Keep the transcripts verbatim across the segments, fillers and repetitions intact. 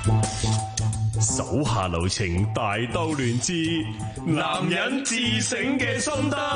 手下留情，大兜亂之，男人自省嘅心得。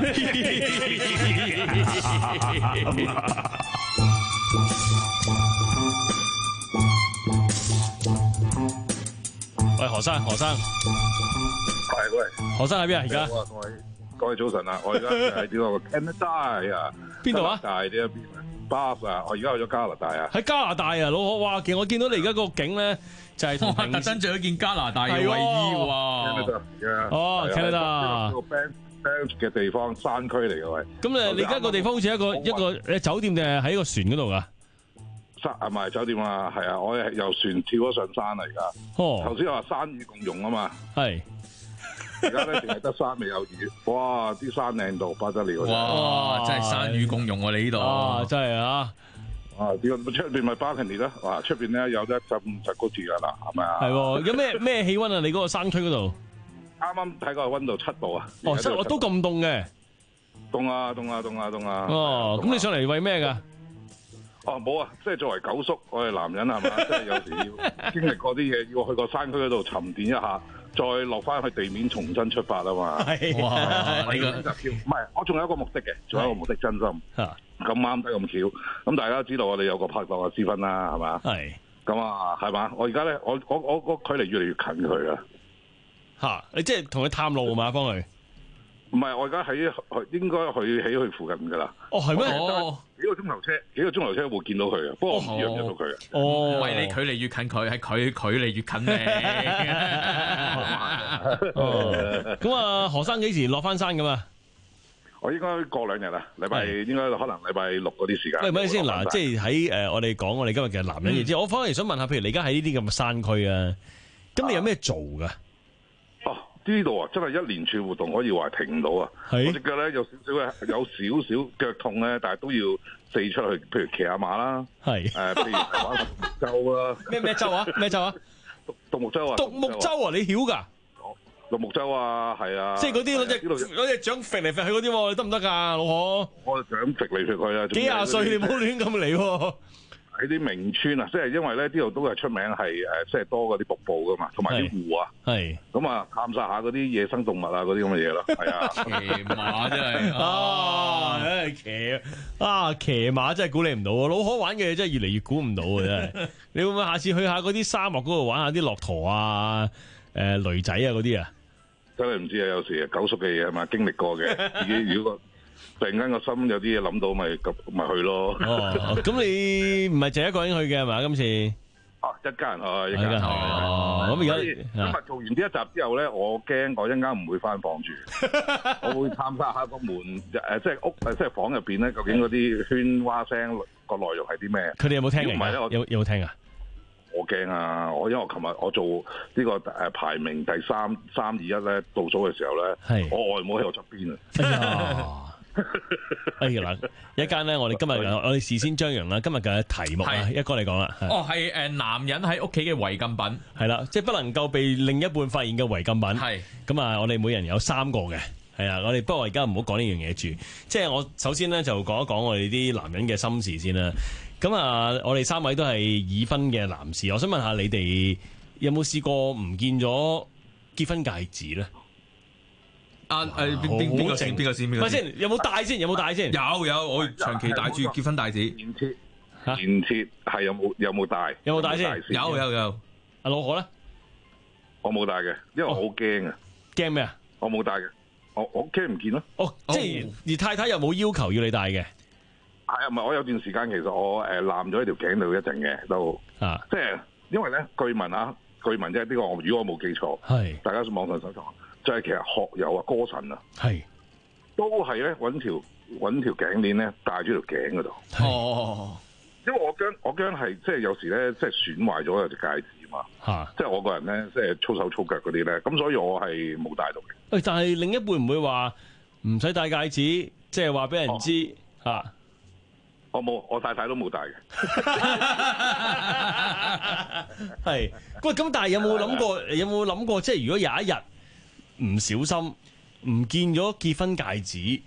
喂，何生，何生， 係喂， 何生喺邊啊？而家各位各位早晨啊！我而家喺呢個 Canada 啊， 邊度啊？ 加拿大呢一邊啊 Bath 啊，我而家去咗加拿大啊。 喺加拿大啊，老何，哇！其實我見到你而家個景咧，就係同平特登着咗件加拿大嘅衛衣喎。 哦 Canada 個 Banff Banff 嘅地方，山區嚟嘅喂。 咁誒，你而家個地方好似一個一個誒酒店定係喺個船嗰度噶？ 山啊，唔係酒店啊，係啊，我係由船跳咗上山嚟㗎。 哦， 頭先話山與共融啊嘛， 係。 而家咧淨係得山未有雨，哇！啲山靚到不得了。 哇！真係山與共融喎，你呢度。 啊，真係啊！ 啊！點出邊咪 balcony 咯？哇！出邊咧有得浸十高字㗎啦，係咪啊？ 係喎，有咩咩氣温啊？你嗰個山區嗰度？ 啱啱睇個温度七度啊！ 哦，七我都咁凍嘅。 凍啊！凍啊！凍啊！凍啊！ 哦，咁你上嚟為咩㗎？ 哦，冇啊！即係作為九叔，我係男人係嘛？即係有時要經歷過啲嘢，要去個山區嗰度沉澱一下，再落翻去地面重新出發啊嘛！ 係哇！呢個唔係，我仲有一個目的嘅，仲有一個目的，真心嚇咁啱得咁巧。咁大家知道我哋有個拍檔嘅私芬啦，係嘛？ 係咁啊，係嘛？我而家咧，我我我我距離越嚟越近佢啊！ 嚇，你即係同佢探路啊嘛，幫佢。 唔係，我而家喺應該去喺佢附近㗎啦。 哦，係咩？ 哦， 幾個鐘頭車，幾個鐘頭車會見到佢啊！不過我唔約唔約到佢啊。 哦， 唔係你距離越近佢，係佢距離越近你。 哦，咁啊，何生幾時落翻山咁啊？ 我應該過兩日啊，禮拜應該可能禮拜六嗰啲時間。 喂，咪先嗱，即係喺誒我哋講我哋今日嘅男人嘢之後，我反而想問下，譬如你而家喺呢啲咁嘅山區啊，咁你有咩做㗎？ 哦，呢度啊，真係一連串活動可以話停唔到啊！ 係我隻腳咧有少少嘅有少少腳痛咧，但係都要四出去，譬如騎下馬啦， 係誒，譬如玩獨木舟啦， 咩咩舟啊？咩舟啊？ 獨獨木舟啊， 獨木舟啊？你曉㗎？ 獨木舟啊，係啊， 即係嗰啲嗰隻嗰隻掌揈嚟揈去嗰啲喎，得唔得㗎，老何？ 我想揈嚟揈去啊！ 幾廿歲你唔好亂咁嚟喎。 喺啲名村啊，即係因為咧呢度都係出名係誒，即係多嗰啲瀑布噶嘛，同埋啲湖啊， 係咁啊探索下嗰啲野生動物啊，嗰啲咁嘅嘢咯，係啊， 騎馬真係啊，唉騎啊騎馬真係估你唔到啊！老可玩嘅嘢真係越嚟越估唔到啊！真係，你會唔會下次去下嗰啲沙漠嗰度玩下啲駱駝啊、誒驢仔啊嗰啲啊？ 真係唔知啊，有時九叔嘅嘢係嘛，經歷過嘅，自己如果突然間個心有啲嘢諗到，咪咁咪去咯。 哦，咁你唔係淨係一個人去嘅係嘛？今次啊，一家人去，一家人去。 哦，咁而家所以今日做完呢一集之後咧，我驚我一陣間唔會翻房住，我會探測下個門誒，即係屋誒，即係房入邊咧，究竟嗰啲喧嘩聲個內容係啲咩？ 佢哋有冇聽如果唔係咧，我嘅？有有冇聽啊？ 我驚啊！我因為我琴日我做呢個誒排名第三三二一咧倒數嘅時候咧， 係我外母喺我側邊啊！ 哎呀，哎呀嗱，一間咧，我哋今日我哋事先張揚啦，今日嘅題目啊， 係一哥嚟講啦，係哦，係誒男人喺屋企嘅違禁品。 係啦，即係不能夠被另一半發現嘅違禁品。 係咁啊，我哋每人有三個嘅，係啊，我哋不過而家唔好講呢樣嘢住，即係我首先咧就講一講我哋啲男人嘅心事先啦。咁啊，我哋三位都係已婚嘅男士，我想問下你哋有冇試過唔見咗結婚戒指咧？ 啊誒邊邊邊個先？邊個先？邊個咪先？有冇戴先？有冇戴先？ 有有，我長期戴住結婚戴指。 前設嚇前設係有冇有冇帶？ 有冇帶先？ 有有有。 阿老何咧？ 我冇帶嘅，因為我好驚啊！ 驚咩啊？ 我冇帶嘅，我我驚唔見咯。 哦，即係而太太又冇要求要你戴嘅。 係啊，唔係我有段時間其實我誒攬咗喺條頸度一陣嘅，都啊， 即係因為咧據聞啊，據聞即係呢個我如果我冇記錯， 係大家網上搜尋，就係其實學友啊歌神啊， 係都係咧揾條揾條頸鏈咧戴住條頸嗰度。 哦， 因為我驚我驚係即係有時咧即係損壞咗有隻戒指嘛， 嚇。 即係我個人咧即係粗手粗腳嗰啲咧，咁所以我係冇戴到嘅。 喂，但係另一半唔會話唔使戴戒指，即係話俾人知嚇。 我冇，我太太都冇戴嘅。 係，喂，咁但係有冇諗過？有冇諗過？即係如果有一日唔小心唔見咗結婚戒指，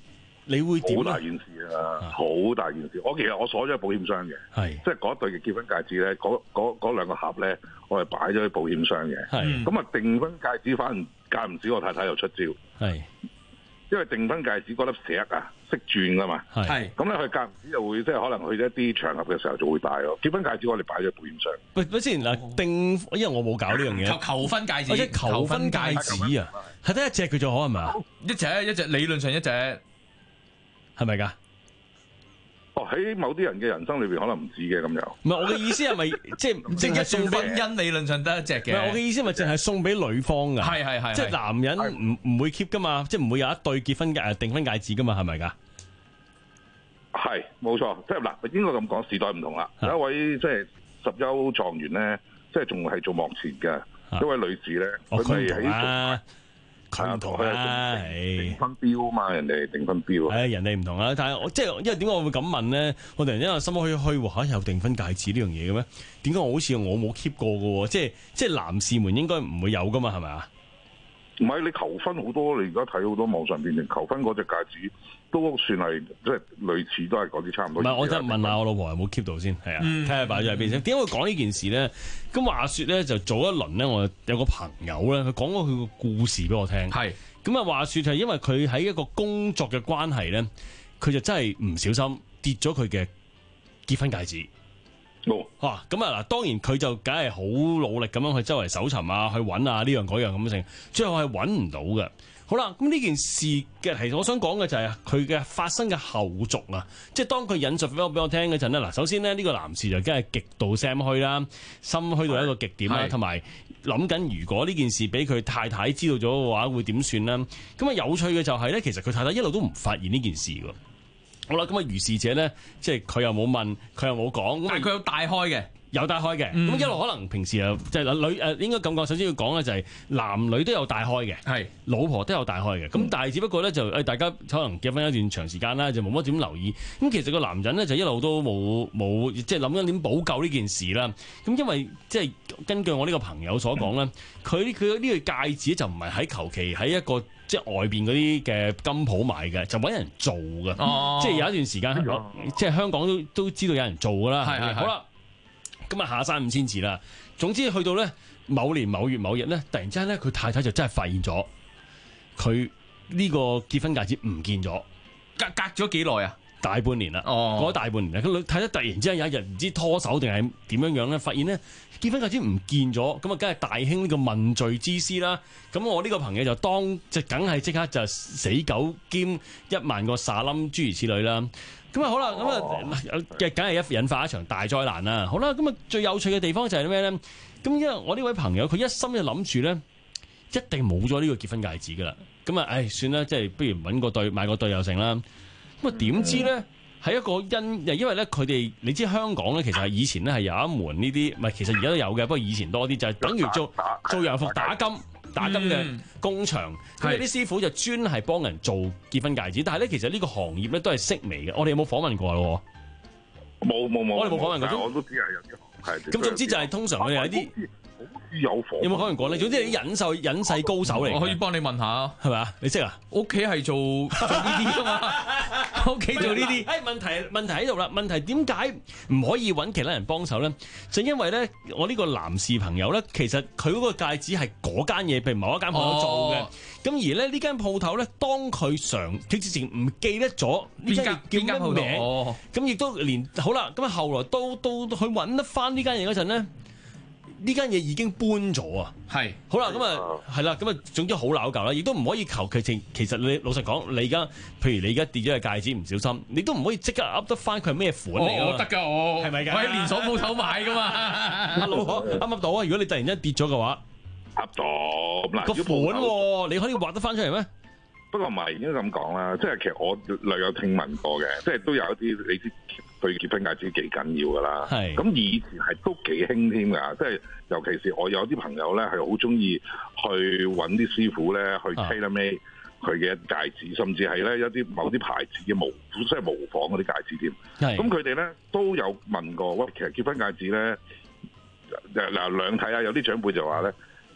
你會點好大件事啊！好大件事。我其實我鎖咗喺保險箱嘅， 係即係嗰對嘅結婚戒指咧，嗰嗰嗰兩個盒咧，我係擺咗喺保險箱嘅。 係咁啊，訂婚戒指反而間唔時我太太又出招， 係因為訂婚戒指嗰粒石啊識轉噶嘛， 係咁咧佢間唔時就會即係可能去一啲場合嘅時候就會戴咯。結婚戒指我哋擺咗喺保險箱。 喂喂，先嗱訂，因為我冇搞呢樣嘢。 求求婚戒或者指， 求婚戒指啊，係得一隻佢就可係咪啊？ 一隻一隻，理論上一隻。 係咪㗎？ 哦，喺某啲人嘅人生裏邊可能唔止嘅咁樣。 唔係我嘅意思係咪即係淨係送俾？ 婚姻理論上得一隻嘅。 唔係我嘅意思係咪淨係送俾女方㗎？ 係係係， 即係男人唔唔會 keep 㗎嘛，即係唔會有一對結婚嘅訂婚戒指㗎嘛，係咪㗎？ 係冇錯，即係嗱，應該咁講，時代唔同啦。有一位即係十優狀元咧，即係仲係做幕前嘅一位女士咧，佢咪喺佢唔同啦， 訂婚錶嘛，人哋訂婚錶啊， 係人哋唔同啦。但係我即係因為點解我會咁問咧？我突然之間心虛虛喎，嚇有訂婚戒指呢樣嘢嘅咩？點解我好似我冇 keep 過嘅喎？即係即係男士們應該唔會有噶嘛？係咪啊？ 唔係你求婚好多，你而家睇好多網上邊求婚嗰隻戒指都算係即係類似，都係嗰啲差唔多。 唔係，我真係問下我老婆有冇 keep 到先，係啊，睇下擺咗喺邊先。點解會講呢件事咧？咁話說咧，就早一輪咧，我有個朋友咧，佢講過佢個故事俾我聽。係咁啊，話說就係因為佢喺一個工作嘅關係咧，佢就真係唔小心跌咗佢嘅結婚戒指。 哦， 哇！咁啊嗱，當然佢就梗係好努力咁樣去周圍搜尋啊，去揾啊呢樣嗰樣咁成，最後係揾唔到嘅。好啦，咁呢件事嘅其實我想講嘅就係佢嘅發生嘅後續啊，即係當佢引述俾我俾我聽嗰陣咧，嗱，首先呢，呢個男士就梗係極度心虛啦，心虛到一個極點啦，同埋諗緊如果呢件事俾佢太太知道咗嘅話，會點算咧？咁啊有趣嘅就係咧，其實佢太太一路都唔發現呢件事㗎。好啦，咁啊，如是者咧，即係佢又冇問，佢又冇講， 但係佢有帶開嘅， 有帶開嘅。咁、嗯、一路可能平時啊，即係女誒，應該咁講。首先要講嘅就係男女都有帶開嘅，係老婆都有帶開嘅。咁、嗯、但係只不過咧就誒，大家可能結婚一段長時間啦，就冇乜點留意。咁其實個男人咧就一路都冇冇，即係諗緊點補救呢件事啦。咁因為即係根據我呢個朋友所講咧，佢佢呢個戒指就唔係喺求其喺一個。即係外邊嗰啲嘅金鋪買嘅，就揾人做嘅。哦、即係有一段時間，哎、即係香港都都知道有人做㗎啦。係係好啦，咁啊下山五千字啦。總之去到咧某年某月某日咧，突然之間咧，佢太太就真係發現咗佢呢個結婚戒指唔見咗。隔隔咗幾耐啊？大半年啦，哦、過咗大半年啦。佢睇得突然之間有一日唔知拖手定係點樣樣咧，發現咧結婚戒指唔見咗，咁啊，梗係大興呢個問罪之師啦。咁我呢個朋友就當即梗係即刻就死狗兼一萬個沙冧諸如此類啦。咁啊好啦，咁啊嘅梗係一引發一場大災難啦。好啦，咁啊最有趣嘅地方就係咩咧？咁因為我呢位朋友佢一心就諗住咧，一定冇咗呢個結婚戒指噶啦。咁啊，唉，算啦，即係不如揾個對買個對又成啦。咁啊點知咧係一個因，因為咧佢哋你知香港咧其實係以前咧係有一門呢啲，唔係其實而家都有嘅，不過以前多啲就係、是、等於做做洋服打金打金嘅工場，咁有啲師傅就專係幫人做結婚戒指，但係咧其實呢個行業咧都係式微嘅。我哋有冇訪問過咯？ 冇冇冇， 我哋冇訪問過。 我都知係有啲行係。咁總之就係通常佢哋有啲。 有訪有冇可能講咧？總之係啲隱世隱世高手嚟， 我可以幫你問下， 係咪啊？你識啊？ 屋企係做做呢啲噶嘛？屋企做呢啲。誒問題問題喺度啦。問題點解唔可以揾其他人幫手咧？就因為咧，我呢個男士朋友咧，其實佢嗰個戒指係嗰間嘢，譬如某一間鋪頭做嘅。咁、哦、而咧呢間鋪頭咧，當佢常佢之前唔記得咗呢間叫咩名，咁亦、哦、都連好啦。咁啊後來都都去揾得翻呢間嘢嗰陣咧。呢間嘢已經搬咗啊！係好啦，咁啊係啦，咁啊總之好拗舊啦，亦都唔可以求其正。其實你老實講，你而家譬如你而家跌咗個戒指唔小心，你都唔可以即刻噏得翻佢係咩款嚟㗎。我得㗎，我係咪㗎？我喺連鎖鋪頭買㗎嘛。阿老婆噏唔噏到啊？如果你突然間跌咗嘅話， 噏到嗱個款喎，你可以畫得翻出嚟咩？ 不過唔係應該咁講啦，即係其實我略有聽聞過嘅，即係都有一啲你知對結婚戒指幾緊要㗎啦。係咁以前係都幾興添㗎，即係尤其是我有啲朋友咧係好中意去揾啲師傅咧去 tailor made 佢嘅戒指，甚至係咧一啲某啲牌子嘅模即係模仿嗰啲戒指添。咁佢哋咧都有問過，喂，其實結婚戒指咧嗱兩睇下，有啲長輩就話咧。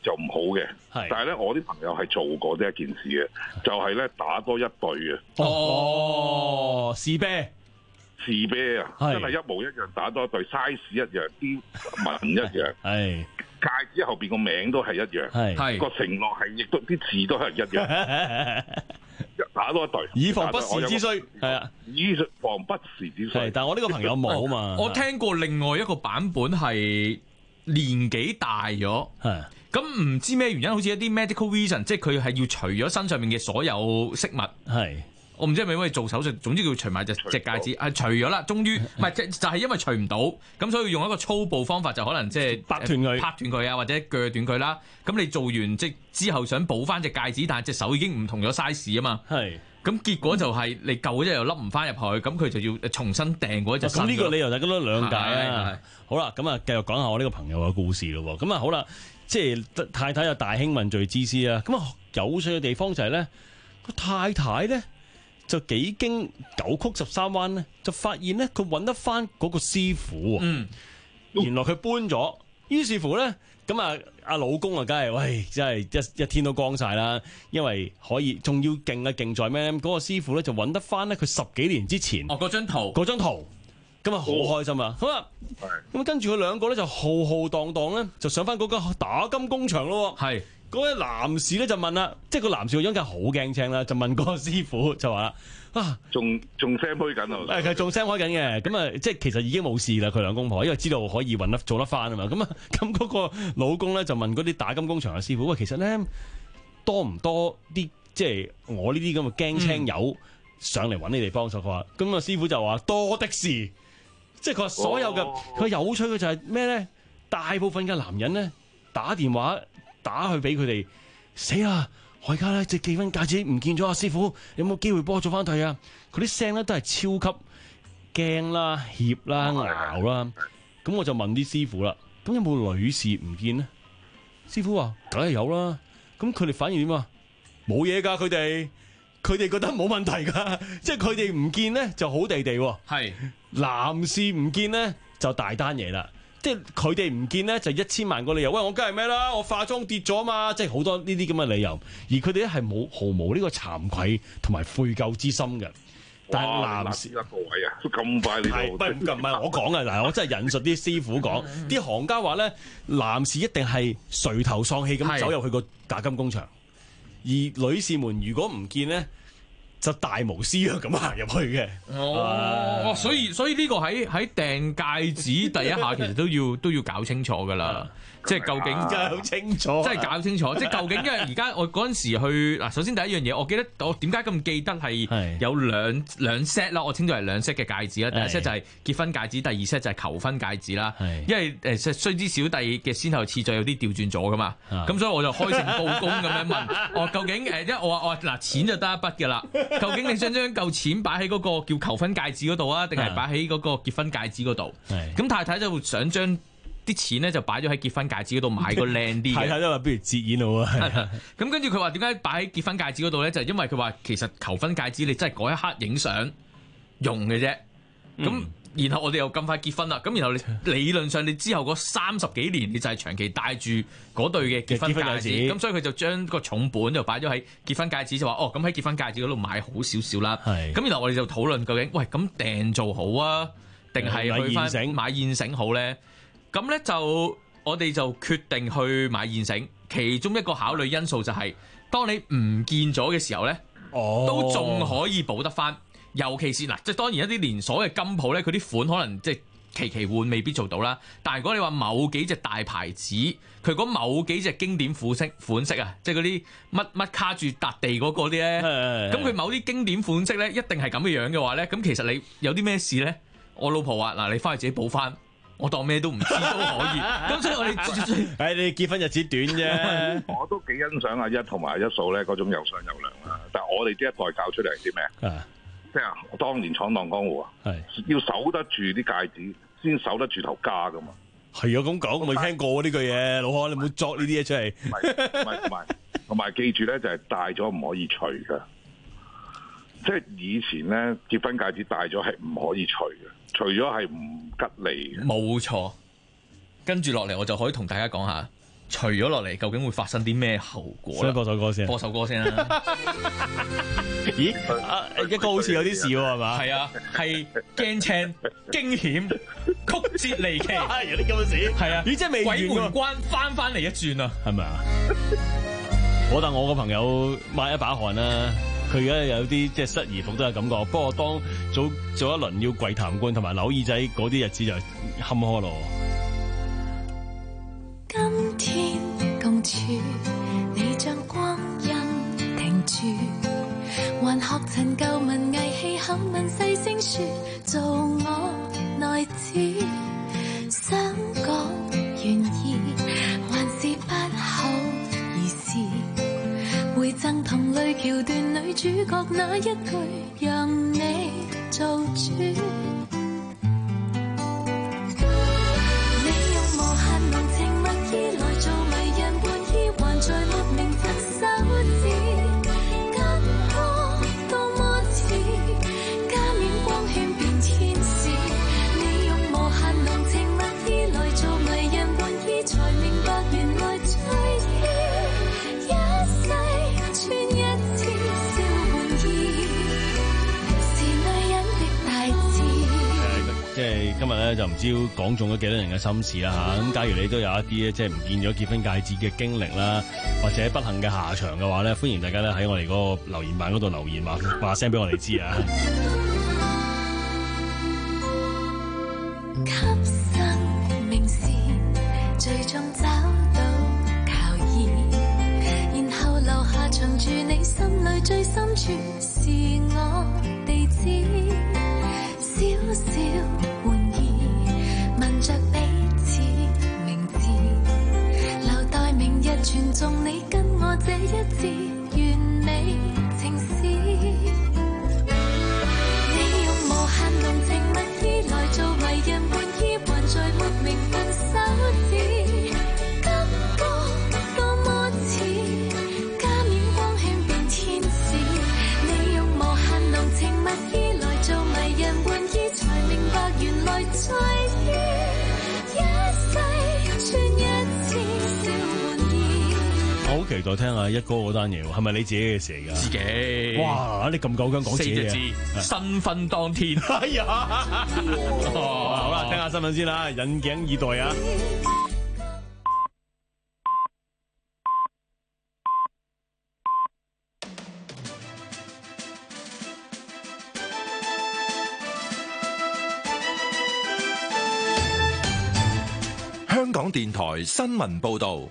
就唔好嘅。但係咧，我啲朋友係做過呢一件事嘅，就係咧打多一對嘅。 哦，士啤。 士啤啊，真係一模一樣，打多一對 size 一樣，啲紋一樣， 係戒指後邊個名都係一樣，係個承諾係亦都啲字都係一樣，打多一對， 以防不時之需，係啊， 以防不時之需。 但係我呢個朋友冇嘛， 我聽過另外一個版本係年紀大咗，係咁唔知咩原因，好似一啲 medical reason， 即係佢係要除咗身上面嘅所有飾物，係。我唔知係咪因為做手術，總之叫除埋隻隻戒指，係除咗啦，終於唔係即就係因為除唔到，咁所以用一個粗暴方法就可能即係拍斷佢、 拍斷佢啊，或者鋸斷佢啦。咁你做完即之後想補翻隻戒指，但係隻手已經唔同咗 size 啊嘛。係，咁結果就係你舊嗰隻又笠唔翻入去，咁佢就要重新訂嗰隻。 咁呢個理由就咁多兩解啊。好啦，咁啊繼續講下我呢個朋友嘅故事咯。咁啊好啦，即係太太有大興問罪之師啊。咁啊有趣嘅地方就係咧，個太太咧。就幾經九曲十三彎咧，就發現咧佢揾得翻嗰個師傅。嗯，原來佢搬咗，於是乎咧，咁啊阿老公啊，梗係喂，真係一一天都光晒啦。因為可以，仲要勁嘅勁在咩咧？嗰個師傅咧就揾得翻咧佢十幾年之前哦嗰張圖， 嗰張圖，咁啊好開心啊！好啦，咁跟住佢兩個咧就浩浩蕩蕩咧，就上翻嗰間打金工場咯。係。嗰位男士咧就問啦，即係個男士個樣梗係好驚青啦，就問嗰個師傅就話啦，啊， 仲仲聲開緊啊， 誒，佢仲聲開緊嘅，咁啊，即係其實已經冇事啦，佢兩公婆，因為知道可以搵得做得翻啊嘛，咁啊，咁嗰個老公咧就問嗰啲打金工場嘅師傅，喂，其實咧多唔多啲即係我呢啲咁嘅驚青友上嚟搵你哋幫手？佢話，咁個師傅就話多的是，即係佢話所有嘅，佢、哦、有趣嘅就係咩咧？大部分嘅男人咧打電話。打去俾佢哋，死啦！我而家咧隻結婚戒指唔見咗啊！師傅有冇機會幫我做翻對啊？佢啲聲咧都係超級驚啦、怯啦、咬啦。咁我就問啲師傅啦，咁有冇女士唔見呢？師傅話梗係有啦。咁佢哋反應點啊？冇嘢噶，佢哋佢哋覺得冇問題噶，即係佢哋唔見咧就好地地。係男士唔見咧就大單嘢啦。即係佢哋唔見咧，就一千萬個理由。喂，我梗係咩啦？我化妝跌咗嘛，即係好多呢啲咁嘅理由。而佢哋咧係冇毫無呢個慚愧同埋悔疚之心嘅。但係男士一個位啊，咁快你係唔係唔係我講嘅嗱？我真係引述啲師傅講，啲行家話咧，男士一定係垂頭喪氣咁走入去個打金工場，而女士們如果唔見咧，就大無私啊咁行入去嘅。 哦，所以所以呢個喺喺訂戒指第一下其實都要都要搞清楚噶啦，即係究竟真係好清楚， 即係搞清楚，即係究竟因為而家我嗰陣時去嗱，首先第一樣嘢，我記得我點解咁記得係有兩兩 set 啦，我稱作係兩 set 嘅戒指啦，第一 set 就係結婚戒指，第二 set 就係求婚戒指啦。因為誒須知小弟嘅先後次序有啲調轉咗噶嘛，咁所以我就開誠佈公咁樣問，我究竟誒，因為我話我話嗱錢就得一筆噶啦。究竟你想將嚿錢擺喺嗰個叫求婚戒指嗰度啊，定係擺喺嗰個結婚戒指嗰度？咁太太就想將啲錢咧就擺咗喺結婚戒指嗰度買個靚啲嘅。太太都話不如折現好啊。 咁跟住佢話點解擺喺結婚戒指嗰度咧？就係因為佢話其實求婚戒指你真係嗰一刻影相用嘅啫。咁、嗯、然後我哋又咁快結婚啦。咁然後你理論上你之後嗰三十幾年你就係長期戴住嗰對嘅結婚戒指。咁所以佢就將個重本就擺咗喺結婚戒指，就話哦咁喺結婚戒指嗰度買好少少啦。咁然後我哋就討論究竟喂咁訂做好啊，定係去翻買現成好咧？咁咧就我哋就決定去買現成，其中一個考慮因素就係、是、當你唔見咗嘅時候咧，哦、都仲可以補得翻。尤其是嗱，即係當然一啲連鎖嘅金鋪咧，佢啲款可能即係期期換，未必做到啦。但係如果你話某幾隻大牌子，佢嗰某幾隻經典款式款式啊，即係嗰啲乜乜卡住笪地嗰個啲咧，咁佢某啲經典款式咧，一定係咁嘅樣嘅話咧，咁其實你有啲咩事咧？我老婆話嗱，你翻去自己補翻。我當咩都唔知都可以，咁所以我哋誒你結婚日子短啫。 我都幾欣賞阿一同埋一嫂咧嗰種有商有量啦。但係我哋呢一代教出嚟係啲咩啊？即係我當年闖蕩江湖啊，要守得住啲戒指，先守得住頭家噶嘛。係啊，咁講我未聽過呢句嘢，老漢你唔好作呢啲嘢出嚟。唔係唔係，同埋同埋記住咧，就係戴咗唔可以除噶。即係以前咧結婚戒指戴咗係唔可以除嘅。除咗係唔吉利嘅， 冇錯。跟住落嚟，我就可以同大家講下除咗落嚟，究竟會發生啲咩後果？ 所以播首歌先， 播首歌先啦。 咦？啊，一哥好似有啲事喎，係嘛？ 係啊，係驚青、驚險、曲折離奇， 有啲咁嘅事。係啊，咦？即係未完鬼門關翻翻嚟一轉啊， 係咪啊？我但我個朋友抹一把汗啦，佢而家有啲即係失而復得嘅感覺。不過當早早一輪要跪壇冠同埋扭耳仔嗰啲日子就坎坷咯。 今天共處，你將光陰停住，還學陳舊文藝氣口吻細聲說，做我內子，想講願意，還是不好意思，回贈同類橋段女主角那一句，讓你做主。 今日咧就唔知講中咗幾多人嘅心事啦嚇，咁假如你都有一啲咧即係唔見咗結婚戒指嘅經歷啦，或者不幸嘅下場嘅話咧，歡迎大家咧喺我哋嗰個留言板嗰度留言話話聲俾我哋知啊！ 給生命時最終找到靠依，然後留下藏住你心裏最深處是我地址，小小玩意問着彼此名字，留待明日傳頌你跟我這一次完美情詩。你用無限濃情蜜意來做迷人玩意，還在沒名分手指，感覺多麼似加冕光圈變天使。你用無限濃情蜜意來做迷人玩意，才明白原來在於一世穿一次小玩意。 我好期待聽下一哥嗰單嘢喎，係咪你自己嘅事嚟㗎？ 自己。 哇！你咁夠薑講自己嘅。 四隻字，新婚當天。 哎呀！好啦，聽下新聞先啦，引頸以待啊！ 香港電台新聞報導，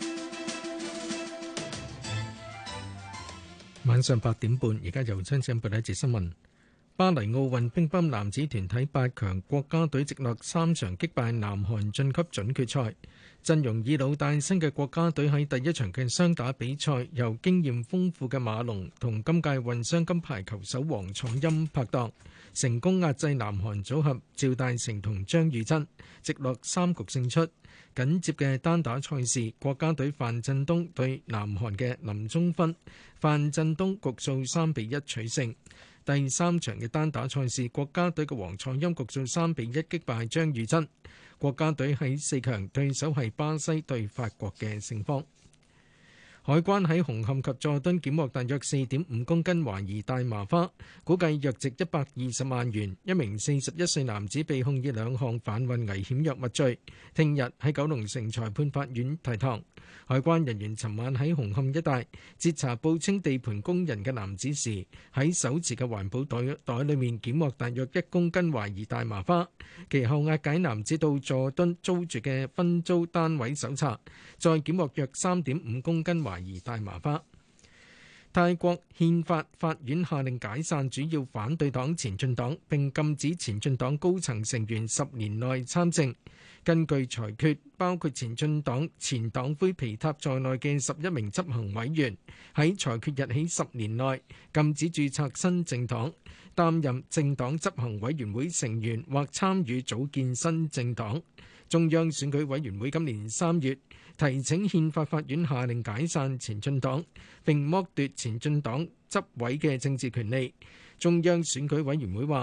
晚上八點半，而家由張正報第一節新聞。巴黎奧運乒乓男子團體八強，國家隊直落三場擊敗南韓晉級準決賽。陣容以老帶新嘅國家隊喺第一場嘅雙打比賽，由經驗豐富嘅馬龍同今屆混雙金牌球手王楚欽拍檔，成功壓制南韓組合趙大成同張雨珍，直落三局勝出。緊接嘅單打賽事，國家隊范振東對南韓嘅林宗勳，范振東局數三比一取勝。第三場嘅單打賽事，國家隊嘅王楚欽局數三比一擊敗張雨珍。國家隊喺四強對手係巴西對法國嘅勝方。海關喺紅磡及佐敦檢獲大約四點五公斤懷疑大麻花，估計約值一百二十萬元。一名四十一歲男子被控以兩項販運危險藥物罪，聽日喺九龍城裁判法院提堂。海關人員尋晚喺紅磡一帶截查報稱地盤工人嘅男子時，喺手持嘅環保袋袋裏面檢獲大約一公斤懷疑大麻花，其後押解男子到佐敦租住嘅分租單位搜查，再檢獲約三點五公斤懷疑大麻花。泰國憲法法院下令解散主要反對黨前進黨，並禁止前進黨高層成員十年內參政。根據裁決，包括前進黨前黨魁皮塔在內嘅十一名執行委員，喺裁決日起十年內禁止註冊新政黨、擔任政黨執行委員會成員或參與組建新政黨。中央選舉委員會今年三月提請憲法法院下令解散前進黨，並剝奪前進黨執委嘅政治權利。中央選舉委員會話，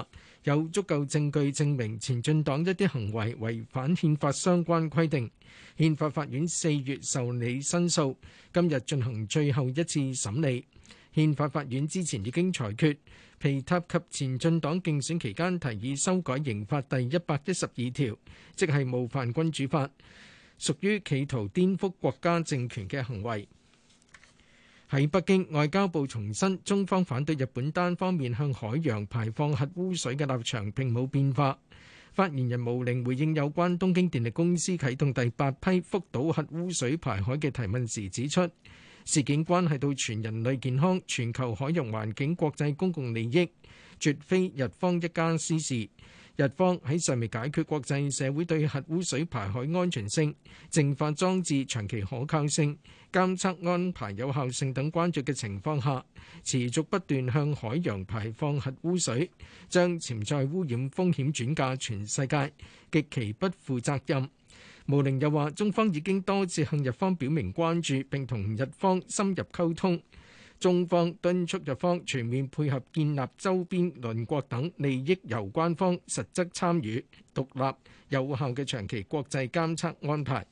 有足夠證據證明前進黨一啲行為違反憲法相關規定。憲法法院四月受理申訴，今日進行最後一次審理。憲法法院之前已經裁決，皮塔及前進黨競選期間提議修改刑法第一百一十二條，即係冒犯君主法，屬於企圖顛覆國家政權嘅行為。喺北京，外交部重申，中方反對日本單方面向海洋排放核污水嘅立場並冇變化。發言人毛寧回應有關東京電力公司啟動第八批福島核污水排海嘅提問時指出，事件關係到全人類健康、全球海洋環境、國際公共利益，絕非日方一家私事。日方喺尚未解決國際社會對核污水排海安全性、淨化裝置長期可靠性、監測安排有效性等關注嘅情況下，持續不斷向海洋排放核污水，將潛在污染風險轉嫁全世界，極其不負責任。毛寧又話，中方已經多次向日方表明關注，並同日方深入溝通。中方敦促日方全面配合建立周邊鄰國等利益攸關方實質參與、獨立有效嘅長期國際監測安排。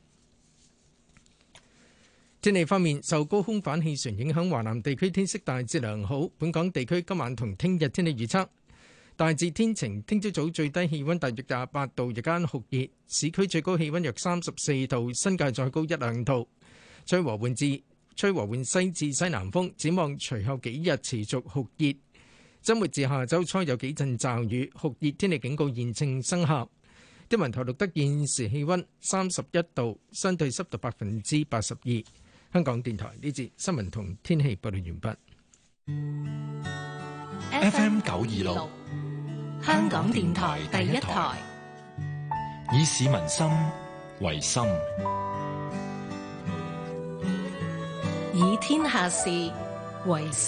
天氣方面，受高空反氣旋影響，華南地區天色大致良好。本港地區今晚同聽日天氣預測大致天晴，聽朝早最低氣溫大約廿八度，日間酷熱，市區最高氣溫約三十四度，新界再高一兩度。吹和緩至吹和緩西至西南風，展望隨後幾日持續酷熱，周末至下周初有幾陣驟雨，酷熱天氣警告現正生效。天文台錄得現時氣溫三十一度，相對濕度百分之八十二。香港電台呢節新聞同天氣報道完畢。 F M 九二六， 香港電台第一台， 以市民心為心， 以天下事為事。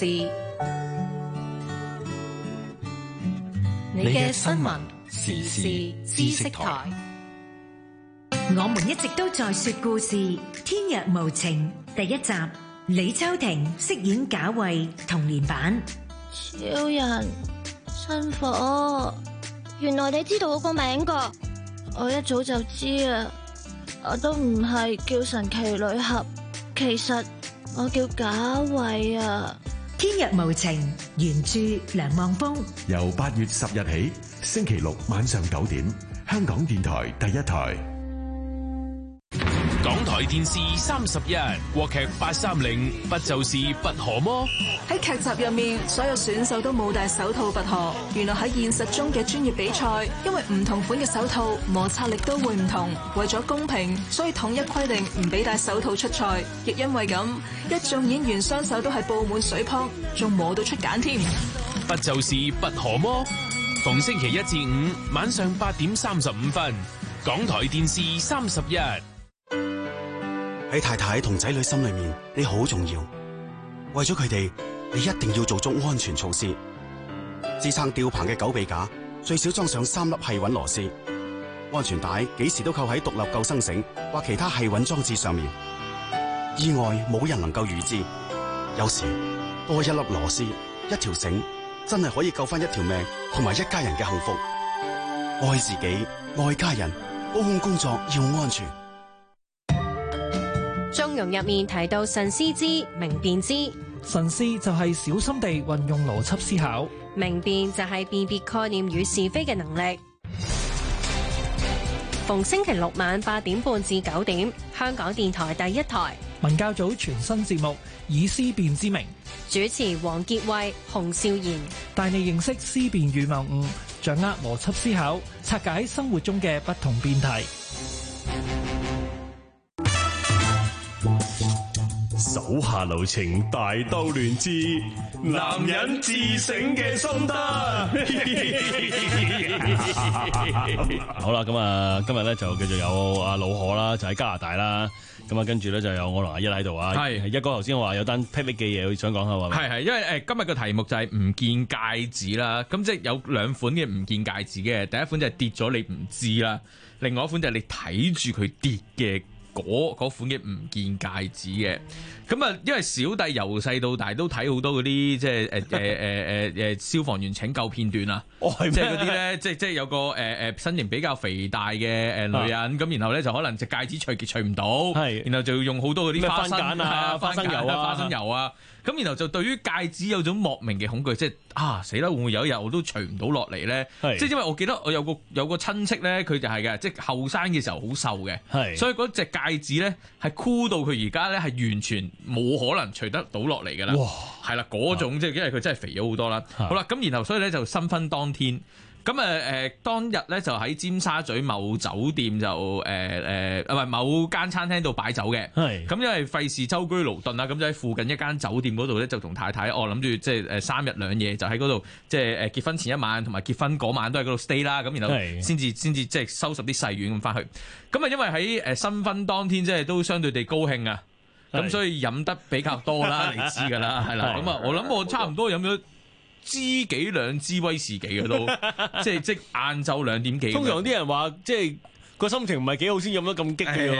你嘅新聞時事知識台， 我們一直都在說故事。天若無情第一集，李秋婷飾演賈慧童年版。 小人辛苦，原來你知道我個名噶，我一早就知啊。我都唔係叫神奇女俠，其實我叫賈慧啊。 天若無情，原著梁望峰， 由八月十日起，星期六晚上九點，香港電台第一台。 港台電視三十一，國劇八三零，不就是拔河麼？ 喺劇集入面，所有選手都冇戴手套拔河。原來喺現實中嘅專業比賽，因為唔同款嘅手套摩擦力都會唔同，為咗公平，所以統一規定唔俾戴手套出賽。亦因為咁，一眾演員雙手都係布滿水泡，仲摸到出繭添。 不就是拔河麼？逢星期一至五晚上八點三十五分，港台電視三十一。 喺太太同仔女心裏面，你好重要。為咗佢哋，你一定要做足安全措施。支撐吊棚嘅狗臂架最少裝上三粒繫穩螺絲。安全帶幾時都扣喺獨立救生繩或其他繫穩裝置上面。意外冇人能夠預知，有時多一粒螺絲、一條繩，真係可以救翻一條命同埋一家人嘅幸福。愛自己，愛家人，高空工作要安全。 中庸入面提到慎思之，明辨之。 慎思就係小心地運用邏輯思考， 明辨就係辨別概念與是非嘅能力。逢星期六晚八點半至九點，香港電台第一台文教組全新節目以思辨之名， 主持黃傑慧、洪少賢， 帶你認識思辨與謬誤，掌握邏輯思考，拆解生活中嘅不同辯題。 手下留情，大鬥亂之男人自省嘅心得。好啦，咁啊，今日咧就繼續有阿老何啦，就喺加拿大啦。咁啊，跟住咧就有我同阿一喺度啊。係一哥頭先話有單霹靂嘅嘢，想講下話。 係係，因為誒今日嘅題目就係唔見戒指啦。咁即係有兩款嘅唔見戒指嘅，第一款就係跌咗你唔知啦，另外一款就係你睇住佢跌嘅嗰嗰款嘅唔見戒指嘅。咁啊，因為小弟由細到大都睇好多嗰啲即係誒誒誒誒誒消防員拯救片段啊， 哦、 即係嗰啲咧，即係即係有個誒誒、呃、身形比較肥大嘅誒女人，咁、啊、然後咧就可能隻戒指除極除唔到，係，然後就要用好多嗰啲花生啊、花生油啊、花生油啊。咁然後就對於戒指有種莫名嘅恐懼，即係啊死啦！會唔會有一日我都除唔到落嚟咧？即係因為我記得我有個有個親戚咧，佢就係嘅，即係後生嘅時候好瘦嘅，所以嗰隻戒指咧係箍到佢而家咧係完全冇可能除得到落嚟㗎啦。係啦，嗰種即係因為佢真係肥咗好多啦。好啦，咁然後所以咧就新婚當天。咁誒誒當日咧就喺尖沙咀某酒店就誒誒啊唔係某間餐廳度擺酒嘅，咁因為費事舟車勞頓啦，咁就喺附近一間酒店嗰度咧就同太太，我諗住即係誒三日兩夜就喺嗰度，即係誒結婚前一晚同埋結婚嗰晚都喺嗰度 stay 啦，咁然後先至先至即係收拾啲細軟咁翻去。咁啊因為喺誒新婚當天即係都相對地高興啊，咁所以飲得比較多啦，你知㗎啦，係啦。咁啊我諗我差唔多飲咗支幾兩支威士忌嘅都，即係即係晏晝兩點幾。通常啲人話即係個心情唔係幾好先飲得咁激嘅喎。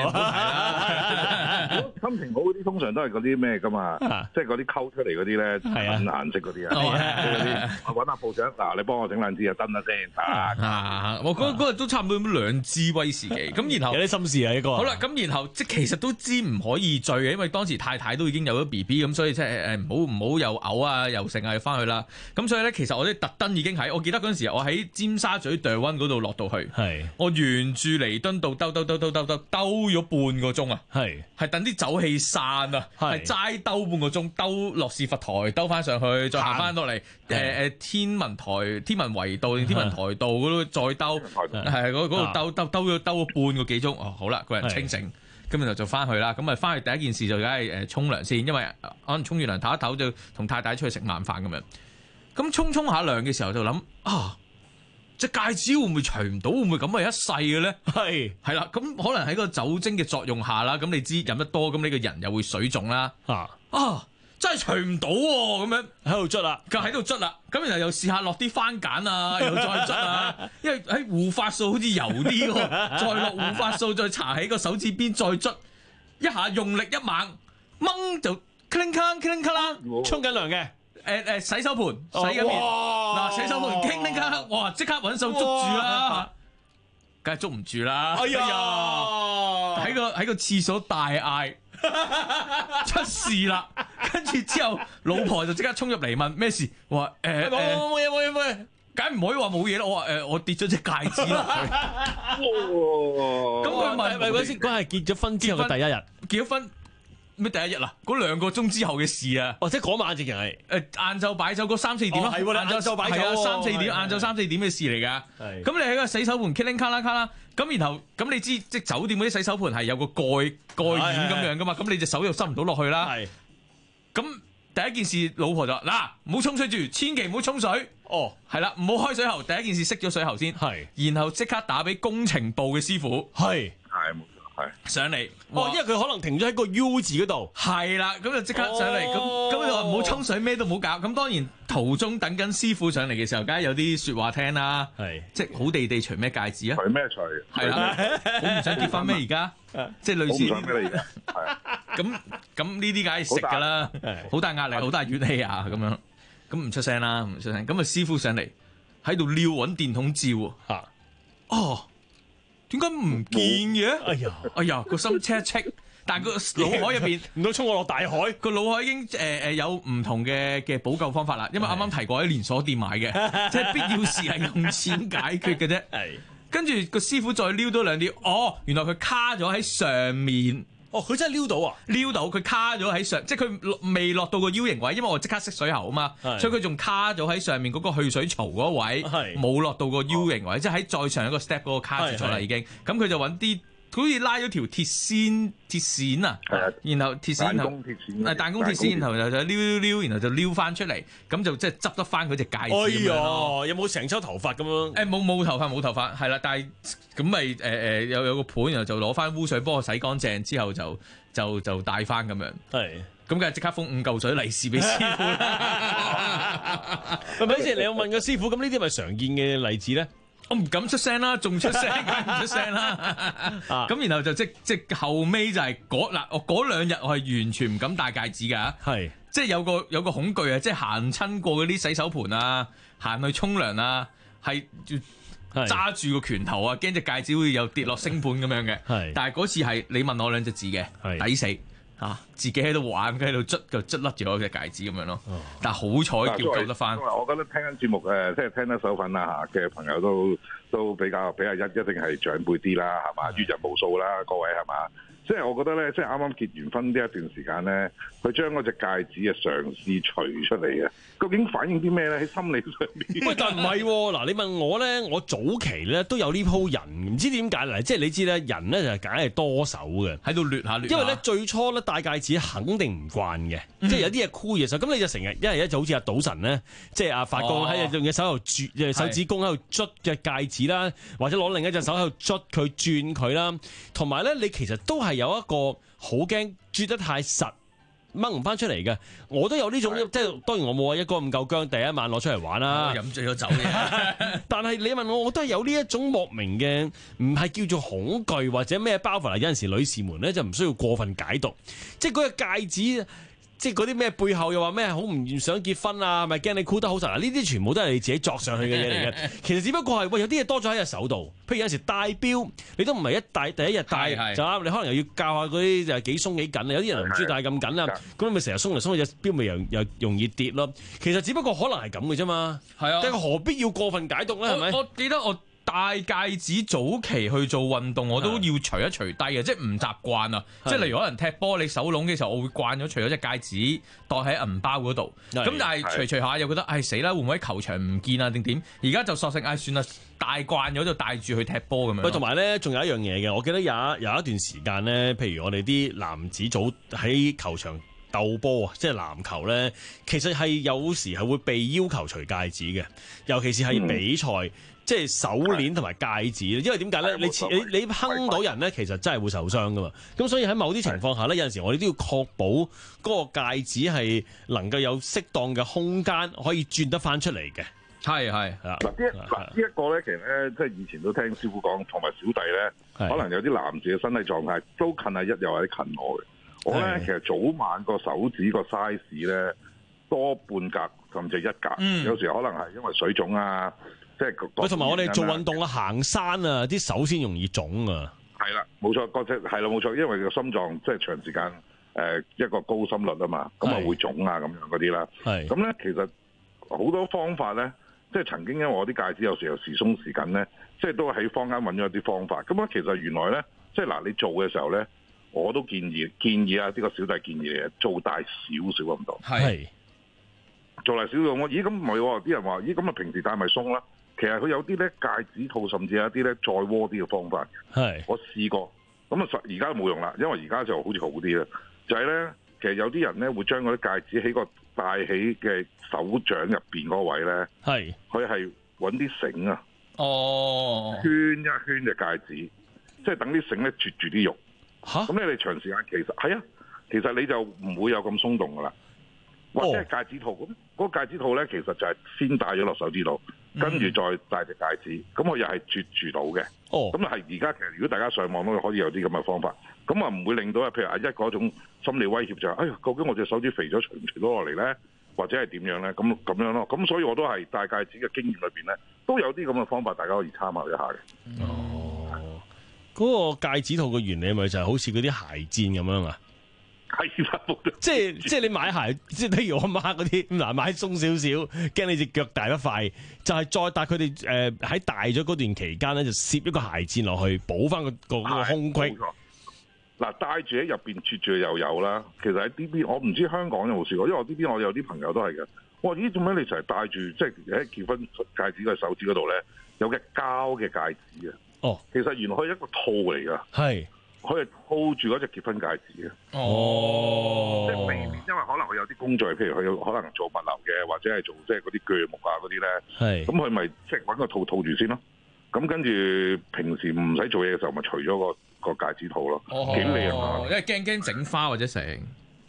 心情好嗰啲通常都係嗰啲咩㗎嘛，即係嗰啲溝出嚟嗰啲咧，粉顏色嗰啲啊。我揾下部長嗱，你幫我整兩支就得啦先。 啊，我嗰嗰日都差唔多咁兩支威士忌，咁然後有啲心事啊呢個。 好啦，咁然後即係其實都知唔可以醉嘅，因為當時太太都已經有咗 B B， 咁所以即係誒唔好唔好又嘔啊又剩啊翻去啦。咁所以咧，其實我哋特登已經喺，我記得嗰陣時我喺尖沙咀 The One 嗰度落到去，我沿住彌敦道兜兜兜兜兜兜兜咗半個鐘啊，係係等啲酒氣散啊，係齋兜半個鐘，兜落士佛台，兜翻上去，再行翻落嚟，誒誒天文台、天文圍道定天文台道嗰度再兜，係嗰嗰度兜兜兜咗兜咗半個幾鐘，哦好啦，個人清醒，咁然後就翻去啦，咁啊翻去第一件事就梗係誒沖涼先，因為可能沖完涼唞一唞就同太太出去食晚飯咁樣。咁沖沖下涼嘅時候就諗啊，隻戒指會唔會除唔到？會唔會咁係一世嘅咧？係係啦，咁可能喺個酒精嘅作用下啦，咁你知飲得多，咁你個人又會水腫啦。啊啊，真係除唔到喎！咁樣喺度捽啦，就喺度捽啦。咁然後又試下落啲番梘啊，又再捽啊。因為喺護髮素好似油啲喎，再落護髮素，再搽喺個手指邊，再捽一下，用力一猛掹就 cling cling cling cling，沖緊涼嘅。誒誒洗手盤洗緊面嗱，洗手盤傾傾下，哇！即刻揾手捉住啦，梗係捉唔住啦！哎呀，喺個喺個廁所大嗌出事啦！跟住之後，老婆就即刻衝入嚟問咩事？我話誒冇冇冇嘢冇嘢冇嘢，梗唔可以話冇嘢啦！我話誒我跌咗隻戒指落去。咁佢問咪嗰先，嗰係結咗婚之後嘅第一日，結咗婚。咩第一日啦？嗰兩個鐘之後嘅事啊！哦，即係嗰晚直情係誒晏晝擺酒嗰三四點咯，係喎，晏晝擺酒係啊，三四點晏晝三四點嘅事嚟㗎。係咁你喺個洗手盤 killing 卡啦卡啦，咁然後咁你知即係酒店嗰啲洗手盤係有個蓋蓋掩咁樣㗎嘛？咁你隻手又伸唔到落去啦。係咁第一件事，老婆就話嗱，唔好沖水住，千祈唔好沖水。哦，係啦，唔好開水喉。第一件事熄咗水喉先，係，然後即刻打俾工程部嘅師傅。係係。上嚟，哦，因為佢可能停咗喺個 U 字嗰度，係啦，咁就即刻上嚟，咁咁佢話唔好沖水，咩都唔好搞，咁當然途中等緊師傅上嚟嘅時候，梗係有啲説話聽啦，係，即係好地地除咩戒指啊？除咩除？係啦，好唔想結婚咩？而家，即係類似，咁咁呢啲梗係食㗎啦，好大壓力，好大怨氣啊，咁樣，咁唔出聲啦，唔出聲，咁啊師傅上嚟喺度撩揾電筒照啊，哦。點解唔見嘅？哎呀，哎呀，個心戚一戚，但係個腦海入邊唔通沖我落大海？個腦海已經誒誒、呃、有唔同嘅嘅補救方法啦。因為啱啱提過喺連鎖店買嘅，即係必要時係用錢解決嘅啫。係，跟住個師傅再撩多兩啲，哦，原來佢卡咗喺上面。哦，佢真係撩到啊！撩到佢卡咗喺上，即係佢未落到個 U 型位，因為我即刻熄水喉啊嘛，所以佢仲卡咗喺上面嗰個去水槽嗰位，冇落到個 U 型位，哦、即係喺再上一個 step 嗰個卡住咗啦已經。咁佢就揾啲。佢好似拉咗條鐵線鐵線啊，然後鐵線，然後誒彈弓鐵線，然後就就撩撩撩，然後就撩翻出嚟，咁就即係執得翻嗰隻戒指咁樣咯。有冇成抽頭髮咁樣？誒冇冇頭髮冇頭髮，係啦，但係咁咪誒誒有有個盤，然後就攞翻污水幫我洗乾淨之後就就就戴翻咁樣。係，咁梗係即刻封五嚿水利是俾師傅啦。咪咪先，你有問個師傅，咁呢啲係咪常見嘅例子咧？ 我唔敢出聲啦，仲出聲梗唔出聲啦。咁然後就即即後尾就係嗰嗱，我嗰兩日我係完全唔敢戴戒指㗎。 係， 即係有個有個恐懼啊！即係行親過嗰啲洗手盆啊，行去沖涼啊，係揸住個拳頭啊，驚隻戒指會又跌落星盤咁樣嘅。係，但係嗰次係你問我兩隻字嘅，抵死。啊！自己喺度玩，喺度捽就捽甩咗隻戒指咁樣咯。哦、但係好彩叫救得翻。 我覺得聽緊節目誒，即係聽得手粉啦嚇嘅朋友都都比較比較一一定係長輩啲啦，係嘛？閱人無數啦，各位係嘛？即係我覺得咧，即係啱啱結完婚呢一段時間咧，佢將嗰隻戒指啊嘗試除出嚟嘅，究竟反映啲咩咧？喺心理上面。喂， 但唔係嗱，你問我咧，我早期咧都有呢鋪人，唔知點解嚟，即係你知咧，人咧就梗係多手嘅， 喺度掠下掠下。 因為咧最初咧戴戒指肯定唔慣嘅，嗯、即係有啲嘢箍嘅時候，咁你就成日一係一就好似阿賭神咧，即係阿發哥喺用隻手度啜手指公喺度捽嘅戒指啦，或者攞另一隻手喺度捽佢轉佢啦，同埋咧你其實都係。有一個好驚啜得太實掹唔翻出嚟嘅，我都有呢種，即係當然我冇話一個咁夠薑，第一晚攞出嚟玩啦， 飲醉咗酒嘅。 但係你問我，我都係有呢一種莫名嘅，唔係叫做恐懼或者咩包袱啦。有陣時女士們咧就唔需要過分解讀，即係嗰個戒指。即係嗰啲咩背後又話咩好唔想結婚啊，咪驚你箍得好實啊？呢啲全部都係你自己作上去嘅嘢嚟嘅。其實只不過係喂有啲嘢多咗喺隻手度，譬如有陣時戴錶，你都唔係一戴第一日戴就啱，你可能又要教下嗰啲就係幾鬆幾緊啊。有啲人唔中意戴咁緊啊，咁咪成日鬆嚟鬆去，隻錶咪又又容易跌咯。其實只不過可能係咁嘅啫嘛。係啊，即係何必要過分解讀咧？係咪？ 我記得我戴戒指早期去做運動，我都要除一除低嘅，即係唔習慣啊！即係例如可能踢波，你手籠嘅時候，我會慣咗除咗隻戒指袋喺銀包嗰度。咁但係除除下又覺得，唉死啦，會唔會喺球場唔見啊？定點？而家就索性唉算啦，戴慣咗就戴住去踢波咁樣。喂， 同埋咧，仲有一樣嘢嘅，我記得有有一段時間咧，譬如我哋啲男子組喺球場鬥波啊，即係籃球咧，其實係有時係會被要求除戒指嘅，尤其是係比賽。嗯即係手鏈同埋戒指，因為點解咧？你你你坑到人咧，其實真係會受傷噶嘛。咁所以喺某啲情況下咧，有陣時我哋都要確保嗰個戒指係能夠有適當嘅空間可以轉得翻出嚟嘅。 係係嗱，呢嗱呢一個咧，其實咧，即係以前都聽師傅講，同埋小弟咧，可能有啲男士嘅身體狀態都近係一，又或者近我嘅。我咧其實早晚個手指個 size 咧多半格甚至一格，嗯、有時可能係因為水腫啊。即係同埋我哋做運動啊、行山啊，啲手先容易腫啊。 係啦，冇錯，嗰隻係啦，冇錯，因為個心臟即係長時間誒、呃、一個高心率啊嘛，咁啊會腫啊咁樣嗰啲啦。係咁咧，其實好多方法咧，即係曾經因為我啲戒指有時有時鬆時緊咧，即係都喺坊間揾咗一啲方法。咁啊，其實原來咧，即係嗱，你做嘅時候咧，我都建議建議啊，呢、呢個小弟建議你做大少少咁多。係做大少少我咦咁唔係喎？啲人話咦咁啊，平時戴咪鬆啦。其實佢有啲咧戒指套，甚至有一啲咧再窩啲嘅方法。係，我試過，咁啊實而家都冇用啦，因為而家就好似好啲啦。就係、是、咧，其實有啲人咧會將嗰啲戒指喺個戴起嘅手掌入邊嗰位咧，係，佢係揾啲繩啊，哦，圈一圈隻戒指，即係等啲繩咧絕住啲肉。嚇！咁你哋長時間其實係啊，其實你就唔會有咁鬆動噶啦。或者係戒指套，咁、那、嗰個戒指套咧，其實就係先戴咗落手指度。跟住再戴隻戒指，咁佢又係絕住到嘅。哦，咁啊係而家其實如果大家上網都可以有啲咁嘅方法，咁啊唔會令到啊，譬如阿一嗰種心理威脅就係、是，哎呀，究竟我隻手指肥咗除唔除到落嚟咧，或者係點樣咧？咁咁樣咯。咁所以我都係戴戒指嘅經驗裏邊咧，都有啲咁嘅方法，大家可以參考一下嘅。 哦，嗰、那個戒指套嘅原理咪就係好似嗰啲鞋墊咁樣啊？ 係啦， 即係即係你買鞋，即係譬如我媽嗰啲嗱，買鬆少少，驚你隻腳大得快，就係、是、再帶佢哋誒喺大咗嗰段期間咧，就攝一個鞋墊落去，補翻個個個空隙。 嗱，戴住喺入邊啜住又有啦。其實喺呢邊，我唔知香港有冇試過，因為我呢邊我有啲朋友都係嘅。我話咦，做咩你成日戴住，即係喺結婚戒指嘅手指嗰度咧，有嘅膠嘅戒指啊？哦，其實原來係一個套嚟噶。係。佢係套住嗰隻結婚戒指嘅，哦，即係避免，因為可能佢有啲工序，譬如佢有可能做物流嘅，或者係做即係嗰啲鋸木啊嗰啲咧，係，咁佢咪即係揾個套套住先咯。咁跟住平時唔使做嘢嘅時候，咪除咗個個戒指套咯，幾靚啊！ 因為驚驚整花或者成，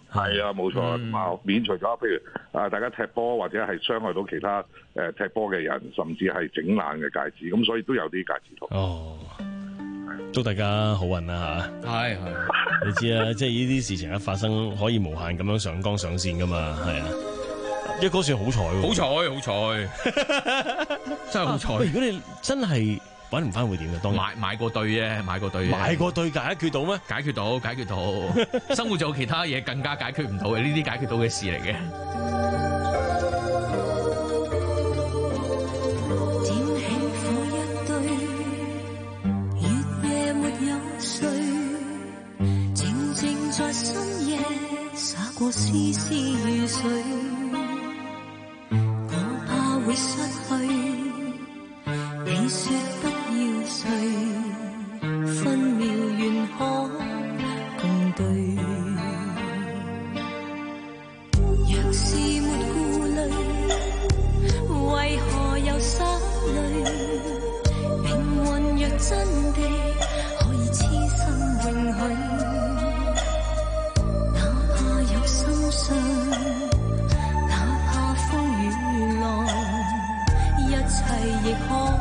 係啊，冇錯啊，免除咗譬如啊，大家踢波或者係傷害到其他誒踢波嘅人，甚至係整爛嘅戒指，咁所以都有啲戒指套。 哦，祝大家好運啦嚇！係係，你知啦，即係呢啲事情一發生，可以無限咁樣上綱上線噶嘛，係啊，一哥算好彩喎， 好彩好彩，真係好彩。 如果你真係揾唔翻會點嘅？當然買買過對啫，買過對啫。 買過對解決到咩？ 解決到，解決到。生活仲有其他嘢更加解決唔到嘅，呢啲解決到嘅事嚟嘅。 點起火一堆，月夜沒有睡，靜靜在深夜灑過絲絲雨水，我怕會失去。你說不要睡，分秒願可共對。若是沒顧慮，為何又灑淚？命運若真的可以痴心永許，哪怕有心傷，哪怕風雨浪，一切亦可。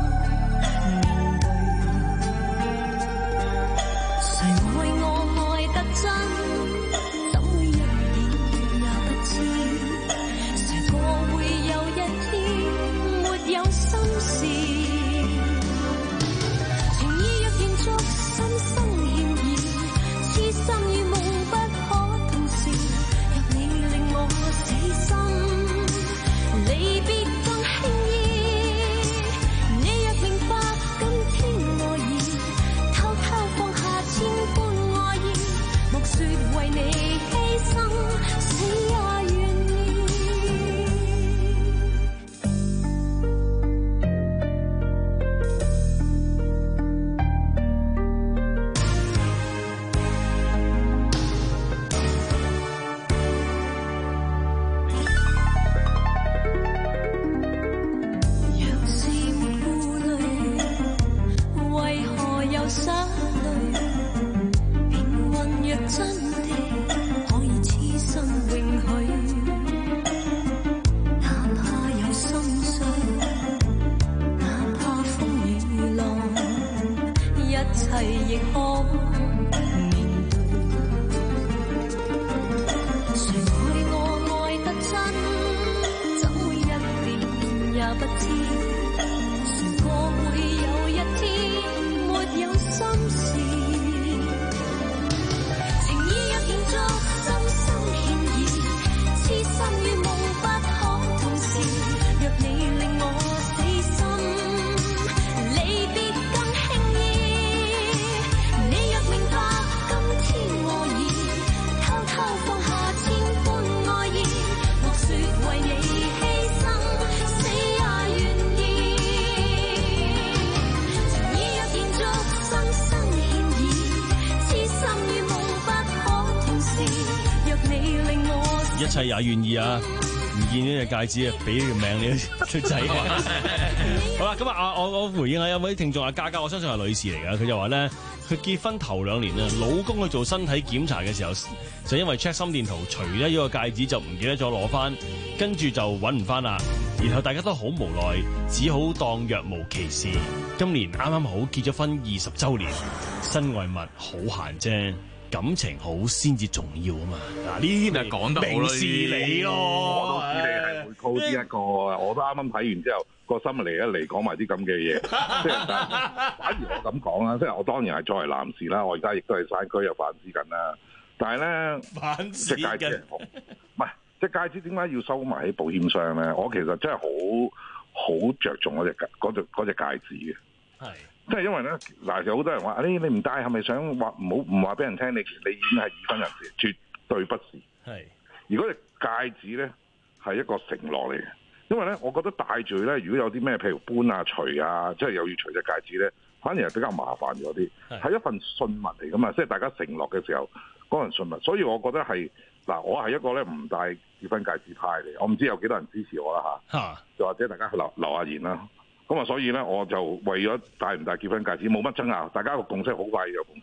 一切也願意啊！唔見呢隻戒指啊，俾條命你出仔啊！好啦，咁啊，我我回應下有位聽眾阿嘉嘉，我相信係女士嚟噶，佢就話咧，佢結婚頭兩年啊，老公去做身體檢查嘅時候，就因為 check 心電圖，除咗呢個戒指就唔記得咗攞翻，跟住就揾唔翻啦。然後大家都好無奈，只好當若無其事。今年啱啱好結咗婚二十週年，身外物好閒啫。感情好先至重要啊嘛！嗱，呢啲咪講得好明事理咯。 我都知你係會高啲一個，我都啱啱睇完之後個心嚟一嚟講埋啲咁嘅嘢，即係反而我咁講啦，即係我當然係作為男士啦，我而家亦都係山區又反思緊啦。但係咧， 反思緊， 唔係隻戒指點解要收埋喺保險箱咧？我其實真係好好着重嗰隻嗰隻嗰隻戒指嘅。係。即係因為咧，嗱有好多人話：，你你唔戴係咪想話唔好唔話俾人聽？你你已經係已婚人士，絕對不是。係。如果隻戒指咧係一個承諾嚟嘅，因為咧，我覺得戴住咧，如果有啲咩譬如搬啊、除啊，即係又要除隻戒指咧，反而係比較麻煩咗啲。係一份信物嚟噶嘛，即係大家承諾嘅時候嗰份信物。所以我覺得係嗱，我係一個咧唔戴結婚戒指派嚟，我唔知有幾多人支持我啦嚇。嚇。就或者大家去留留下言啦。咁啊，所以咧，我就為咗戴唔戴結婚戒指冇乜爭拗，大家個共識好快有共識，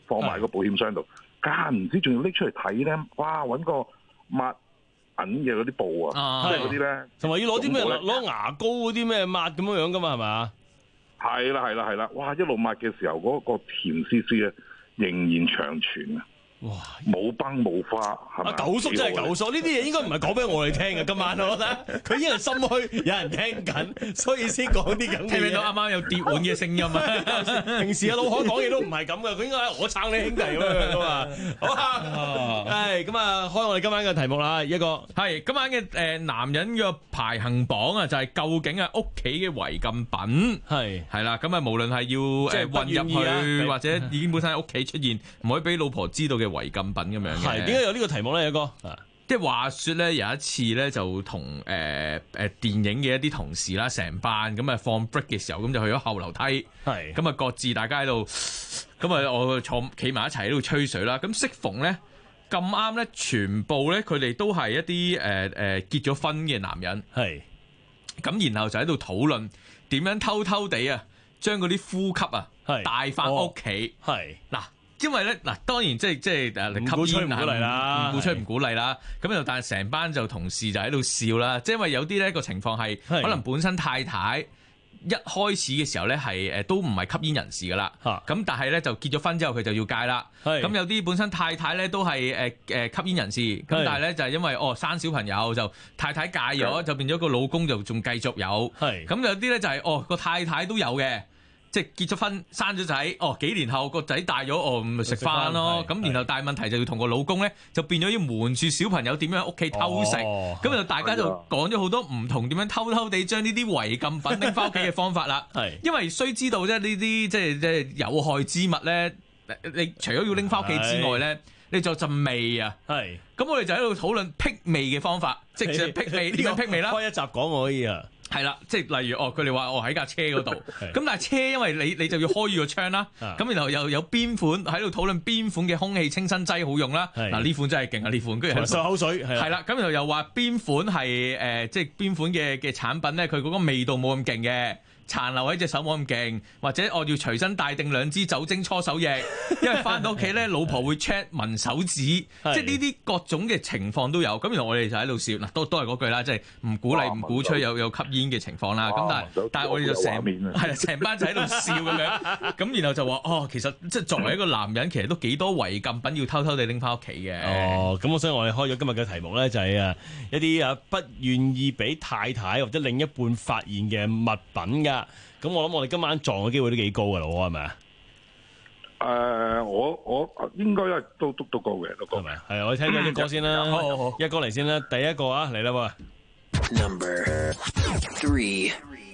放埋個保險箱度，間唔知仲要拎出嚟睇咧，哇！揾個抹銀嘅嗰啲布啊，即係嗰啲咧， 同埋要攞啲咩攞牙膏嗰啲咩抹咁樣樣噶嘛，係咪？ 係啦係啦係啦，哇！一路抹嘅時候，嗰、那個甜絲絲咧仍然長存啊！哇！冇崩冇花，係咪？ 阿九叔真係九叔，呢啲嘢應該唔係講俾我哋聽嘅。今晚我覺得佢已經係心虛，有人聽緊，所以先講啲咁嘅嘢。 聽唔聽到啱啱有跌碗嘅聲音啊？ 平時阿老海講嘢都唔係咁嘅，佢應該係我撐你兄弟咁樣噶嘛。好啊，係咁啊，開我哋今晚嘅題目啦，一個係今晚嘅誒男人嘅排行榜啊，就係究竟係屋企嘅違禁品係係啦。咁啊，無論係要誒混入去，或者已經本身喺屋企出現，唔可以俾老婆知道嘅違禁品咁樣嘅。 係點解有呢個題目咧？一哥， 即係話說咧，有一次咧就同誒誒電影嘅一啲同事啦，成班咁啊放 break 嘅時候，咁就去咗後樓梯，係咁啊各自大家喺度，咁啊我坐企埋一齊喺度吹水啦。咁適逢咧咁啱咧，全部咧佢哋都係一啲誒誒結咗婚嘅男人，係咁然後就喺度討論點樣偷偷地啊將嗰啲呼吸啊帶翻屋企，係嗱。因為咧嗱，當然即係即係誒吸煙啊，唔鼓勵啦，唔鼓吹唔鼓勵啦。咁就但係成班就同事就喺度笑啦。即係因為有啲咧個情況係可能本身太太一開始嘅時候咧係誒都唔係吸煙人士噶啦。咁但係咧就結咗婚之後佢就要戒啦。咁有啲本身太太咧都係誒誒吸煙人士，咁但係咧就係因為哦生小朋友就太太戒咗，就變咗個老公就仲繼續有。咁有啲咧就係哦個太太都有嘅。即係結咗婚生咗仔，哦幾年後個仔大咗，哦咪食飯咯。咁然後大問題就要同個老公咧，就變咗要瞞住小朋友點樣喺屋企偷食。咁、哦、就大家就講咗好多唔同點樣偷偷地將呢啲違禁品拎翻屋企嘅方法啦。係，因為須知道啫，呢啲即係即係有害之物咧，你除咗要拎翻屋企之外咧，你仲有陣味啊。係，咁我哋就喺度討論辟味嘅方法，即係辟味點樣辟味啦。 開一集講我可以啊。 係啦，即係例如哦，佢哋話哦喺架車嗰度，咁但係車因為你你就要開住個窗啦，咁然後又有邊款喺度討論邊款嘅空氣清新劑好用啦，嗱呢款真係勁啊呢款，跟住漱口水係啦，咁然後又話邊款係誒即係邊款嘅嘅產品咧，佢嗰個味道冇咁勁嘅。殘留喺隻手冇咁勁，或者我要隨身帶定兩支酒精搓手液，因為翻到屋企咧，老婆會 check 聞手指，即係呢啲各種嘅情況都有。咁然後我哋就喺度笑，嗱都都係嗰句啦，即係唔鼓勵唔鼓吹有有吸煙嘅情況啦。咁但係但係我哋就成係啊成班就喺度笑咁樣，咁然後就話哦，其實即係作為一個男人，其實都幾多違禁品要偷偷地拎翻屋企嘅。 哦，咁所以我哋開咗今日嘅題目咧，就係啊一啲啊不願意俾太太或者另一半發現嘅物品㗎。咁我諗我哋今晚撞嘅機會都幾高噶啦，係咪啊？ 誒、呃，我我應該都都都高嘅，都高。係咪？ 係，我哋聽咗啲歌先啦。好好好，一歌嚟先啦，第一個啊，嚟啦喎。 Number three。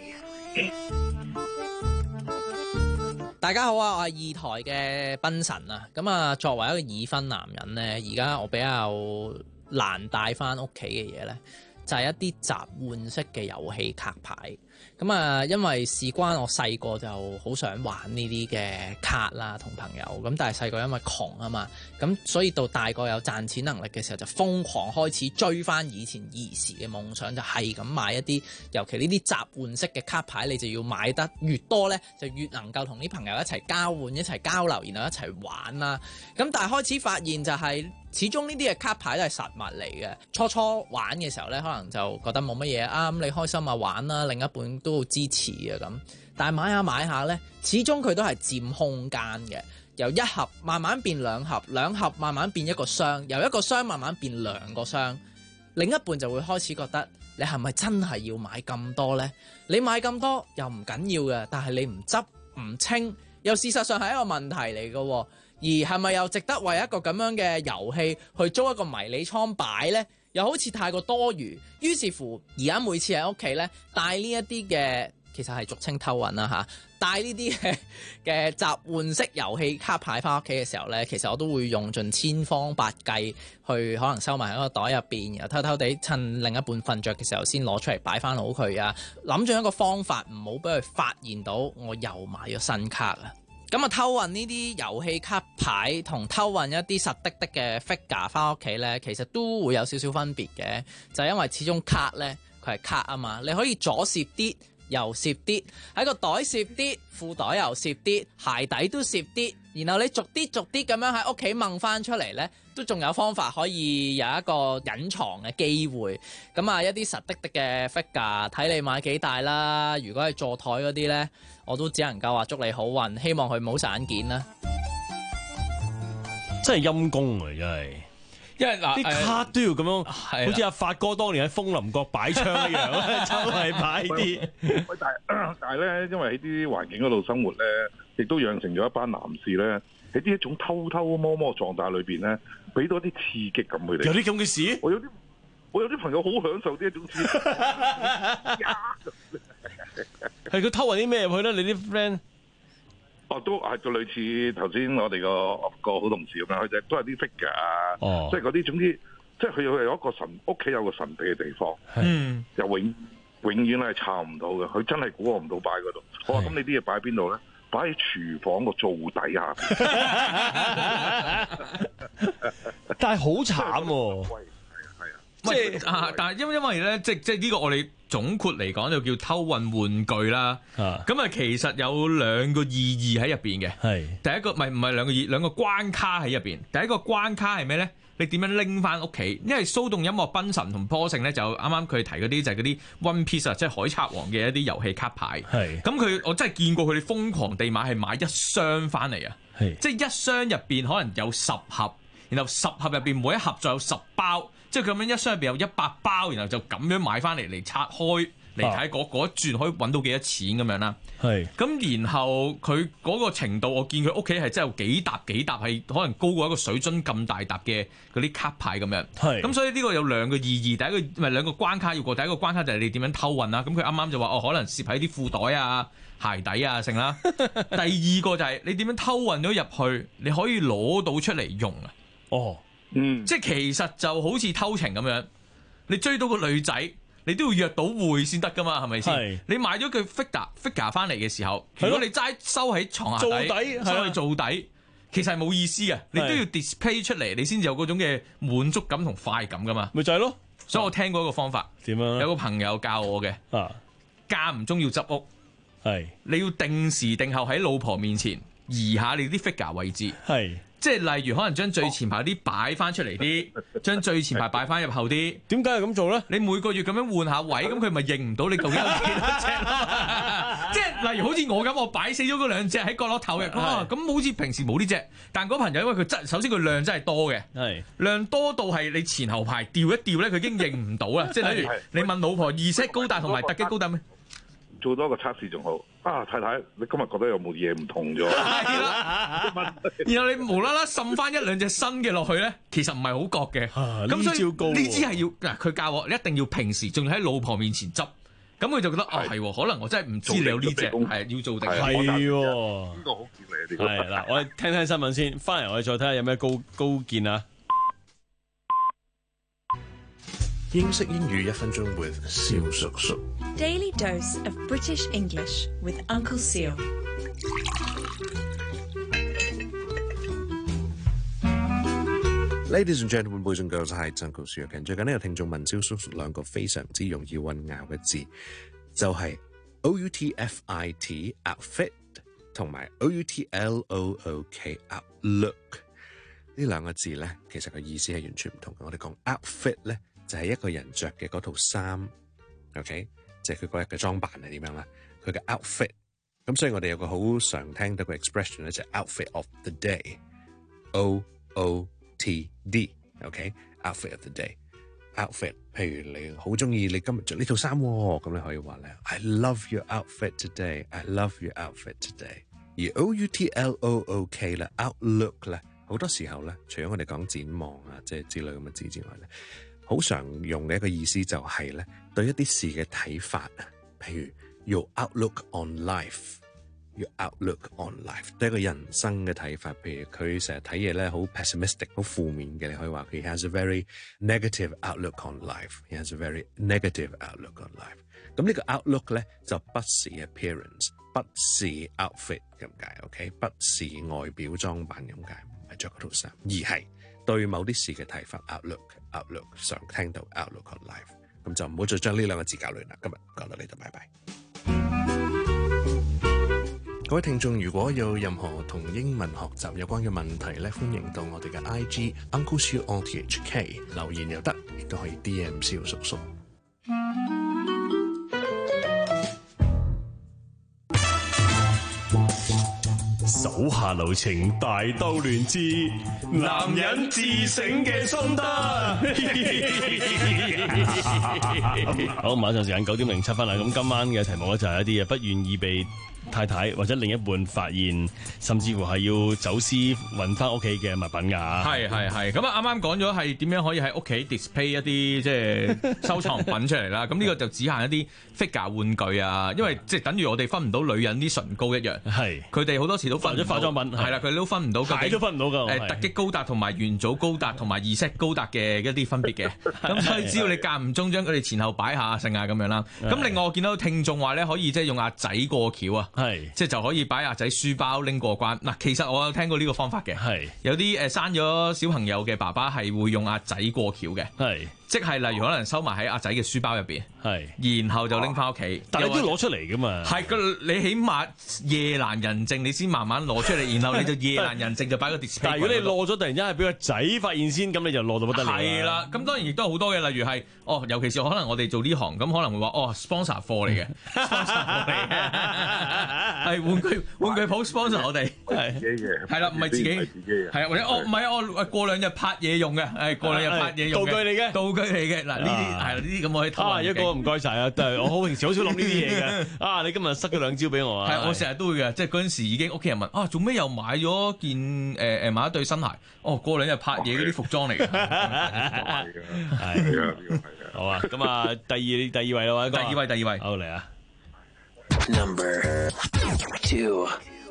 大家好啊，我係二台嘅賓神啊。咁啊，作為一個已婚男人咧，而家我比較難帶翻屋企嘅嘢咧，就係、是、一啲集換式嘅遊戲卡牌。咁啊，因為事關我細個就好想玩呢啲嘅卡啦，同朋友。咁但係細個因為窮啊嘛，咁所以到大個有賺錢能力嘅時候，就瘋狂開始追翻以前兒時嘅夢想，就係咁買一啲，尤其呢啲集換式嘅卡牌，你就要買得越多呢，就越能夠同啲朋友一齊交換、一齊交流，然後一齊玩啦。咁但係開始發現就係、是。始終呢啲嘅卡牌都係實物嚟嘅，初初玩嘅時候呢，可能就覺得冇乜嘢啊，咁你開心啊玩啦，另一半都好支持啊咁。但係買下買下呢，始終佢都係佔空間嘅，由一盒慢慢變兩盒，兩盒慢慢變一個箱，由一個箱慢慢變兩個箱。另一半就會開始覺得你係咪真係要買咁多呢？你買咁多又唔緊要嘅，但係你唔執唔清，又事實上係一個問題嚟嘅。而係咪又值得為一個咁樣嘅遊戲去租一個迷你倉擺呢？又好似太過多餘。於是乎，而家每次喺屋企呢，帶呢一啲嘅，其實係俗稱偷運啦嚇，帶呢啲嘅嘅集換式遊戲卡牌翻屋企嘅時候呢，其實我都會用盡千方百計去可能收埋喺個袋入邊，然後偷偷地趁另一半瞓着嘅時候先攞出嚟擺翻好佢啊！諗住一個方法，唔好俾佢發現到我又買咗新卡啊！咁啊，偷運呢啲遊戲卡牌同偷運一啲實的的嘅 figure 翻屋企呢，其實都會有少少分別嘅，就係因為始終卡呢，佢係卡啊嘛，你可以左攝啲又攝啲，喺個袋攝啲，褲袋又攝啲，鞋底都攝啲，然後你逐啲逐啲咁樣喺屋企掹翻出嚟呢，都仲有方法可以有一個隱藏嘅機會。咁啊，一啲實滴滴嘅 figure，睇你買幾大啦。如果係座台嗰啲呢，我都只能夠話祝你好運，希望佢唔好散件啦。 真係陰公啊！真係。 因為嗱， 啲卡都要咁樣， 呃、 好似阿發哥當年喺楓林閣擺槍一樣，就係擺啲。 喂，但但係咧，因為喺啲環境嗰度生活咧，亦都養成咗一班男士咧，喺呢一種偷偷摸摸狀態裏邊咧，俾多啲刺激咁佢哋。 有啲咁嘅事？ 我有啲我有啲朋友好享受呢一種刺激。 係佢偷運啲咩入去咧？你啲 friend？ 哦，都係就類似頭先我哋個個好同事咁樣，佢就都係啲 figure 啊， 哦、 即係嗰啲總之，即係佢有有一個神屋企有個神秘嘅地方， 嗯， 又永永遠係查唔到嘅，佢真係估我唔到擺嗰度。我話咁你啲嘢擺喺邊度咧？擺喺廚房個灶底下。 但係好慘喎。 即係啊！但係因因為咧，即即呢個我哋總括嚟講就叫偷運玩具啦。咁啊，其實有兩個意義喺入邊嘅。係第一個，唔係唔係兩個意兩個關卡喺入邊。第一個關卡係咩咧？你點樣拎翻屋企？因為騷動音樂賓神同波勝咧，就啱啱佢提嗰啲就係嗰啲 One Piece 啊，即係海賊王嘅一啲遊戲卡牌。係咁佢我真係見過佢哋瘋狂地買係買一箱翻嚟啊！係即係一箱入邊可能有十盒，然後十盒入邊每一盒就有十包。即係咁樣一箱入邊有一百包，然後就咁樣買翻嚟嚟拆開嚟睇嗰嗰一轉可以揾到幾多錢咁樣啦。係咁，然後佢嗰個程度，我見佢屋企係真係有幾沓幾沓，係可能高過一個水樽咁大沓嘅嗰啲卡牌咁樣。係咁，所以呢個有兩個意義。第一個唔係兩個關卡要過，第一個關卡就係你點樣偷運啦。咁佢啱啱就話哦，可能攝喺啲褲袋啊、鞋底啊剩啦。第二個就係你點樣偷運咗入去，你可以攞到出嚟用啊。哦。嗯，即係其實就好似偷情咁樣，你追到個女仔，你都要約到會先得噶嘛，係咪先？你買咗佢 figure figure 翻嚟嘅時候，如果你齋收喺床下底，收喺做底，其實係冇意思嘅。你都要 display 出嚟，你先至有嗰種嘅滿足感同快感噶嘛。咪就係咯。所以我聽過一個方法，點樣？有個朋友教我嘅，啊，間唔中要執屋，係你要定時定候喺老婆面前移下你啲 figure 位置，係。即係例如可能將最前排啲擺翻出嚟啲，將最前排擺翻入後啲。點解係咁做咧？你每個月咁樣換下位，咁佢咪認唔到你究竟有幾多隻咯？即係例如好似我咁，我擺死咗嗰兩隻喺角落頭嘅，哇！咁好似平時冇呢隻，但嗰朋友因為佢真，首先佢量真係多嘅，係量多到係你前後排調一調咧，佢已經認唔到啦。即係例如你問老婆二式高達同埋特級高達咩？做多個測試仲好啊！太太，你今日覺得有冇嘢唔同咗？係啦，然後你無啦啦滲翻一兩隻新嘅落去咧，其實唔係好覺嘅。咁所以呢支係要嗱，佢教我你一定要平時仲要喺老婆面前執，咁佢就覺得哦係，可能我真係唔知你有呢隻，係要做定係喎。呢個好健嚟，呢個係嗱，我哋聽聽新聞先，翻嚟我哋再睇下有咩高高見啊！ 英式英語一分鐘 with 蕭叔叔。 Daily dose of British English with Uncle Seal。 Ladies and gentlemen, boys and girls，係 Uncle Seal。最近呢有聽眾問蕭叔叔兩個非常之容易混淆嘅字，就係 O U T F I T outfit 同埋 O U T L O O K outlook 呢兩個字咧，其實個意思係完全唔同嘅。我哋講 outfit 咧，就係一個人着嘅嗰套衫 ，OK， 即係佢嗰日嘅裝扮係點樣啦？佢嘅 outfit， 咁所以我哋有個好常聽到嘅 expression 咧，就係 outfit of the day，O O T D，OK，outfit of the day，outfit。譬如你好中意你今日着呢套衫，咁你可以話咧 I love your outfit today，I love your outfit today。而 O U T L O O K 咧 ，outlook 咧，好多時候咧，除咗我哋講展望啊，即係之類咁嘅字之外咧。好常用嘅一個意思就係咧，對一啲事嘅睇法啊，譬如 your outlook on life，your outlook on life，對一個人生嘅睇法。譬如佢成日睇嘢咧，好 pessimistic， 好負面嘅，你可以話佢 has a very negative outlook on life，he has a very negative outlook on life。咁呢個 outlook 咧就不是 appearance， 不是 outfit 咁解 ，OK， 不是外表裝扮咁解，唔係着嗰套衫，而係對某啲事嘅睇法 outlook。Outlook 常聽到 Outlook on life， 咁就唔好再將呢兩個字搞亂啦。今日講到呢度，拜拜。 各位聽眾，如果有任何同英文學習有關嘅問題咧，歡迎到我哋嘅 I G Uncle Siu O T H K 留言又得，亦都可以 D M 蕭叔叔。 手下留情，大兜亂之，男人自省嘅心得。好，晚上時間九點零七分啦。咁今晚嘅題目咧就係一啲嘢不願意被太太或者另一半發現，甚至乎係要走私運翻屋企嘅物品㗎。 係係係，咁啊啱啱講咗係點樣可以喺屋企 display 一啲即係收藏品出嚟啦。咁呢個就只限一啲 figure 玩具啊，因為即係等於我哋分唔到女人啲唇膏一樣。係，佢哋好多時都分唔到化妝品。係啦，佢哋都分唔到。鞋都分唔到㗎。誒，突擊高達同埋元祖高達同埋二 set 高達嘅一啲分別嘅。咁所以只要你間唔中將佢哋前後擺下剩啊咁樣啦。咁另外我見到聽眾話咧，可以即係用阿仔過橋啊。係，即係就可以擺阿仔書包拎過關。嗱，其實我有聽過呢個方法嘅。係，有啲誒生咗小朋友嘅爸爸係會用阿仔過橋嘅。係，即係例如可能收埋喺阿仔嘅書包入邊。係，然後就拎翻屋企。但係你都攞出嚟㗎嘛？係，個你起碼夜闌人靜，你先慢慢攞出嚟，然後你就夜闌人靜就擺個 display。但係如果你攞咗，突然之間係俾個仔發現先，咁你就攞到不得了。係啦，咁當然亦都好多嘅，例如係哦，尤其是可能我哋做呢行，咁可能會話哦 sponsor 貨嚟嘅 ，sponsor 貨嚟嘅，係玩具玩具鋪 sponsor 我哋係自己嘅，係啦，唔係自己，係啊，或者哦唔係啊，我過兩日拍嘢用嘅，係過兩日拍嘢用嘅道具嚟嘅，道具嚟嘅。嗱呢啲係啦，呢啲咁我可以偷啊一個唔該晒啊，但係我好平時好少諗呢啲嘢嘅。啊，你今日塞咗兩招俾我啊！係我成日都會嘅，即係嗰陣時已經屋企人問啊，做咩又買咗件誒誒買一對新鞋？哦，過兩日拍嘢嗰啲服裝嚟嘅。係啊，係啊，好啊，咁啊，第二第二位啦，第二位第二位，好嚟啊 Number two。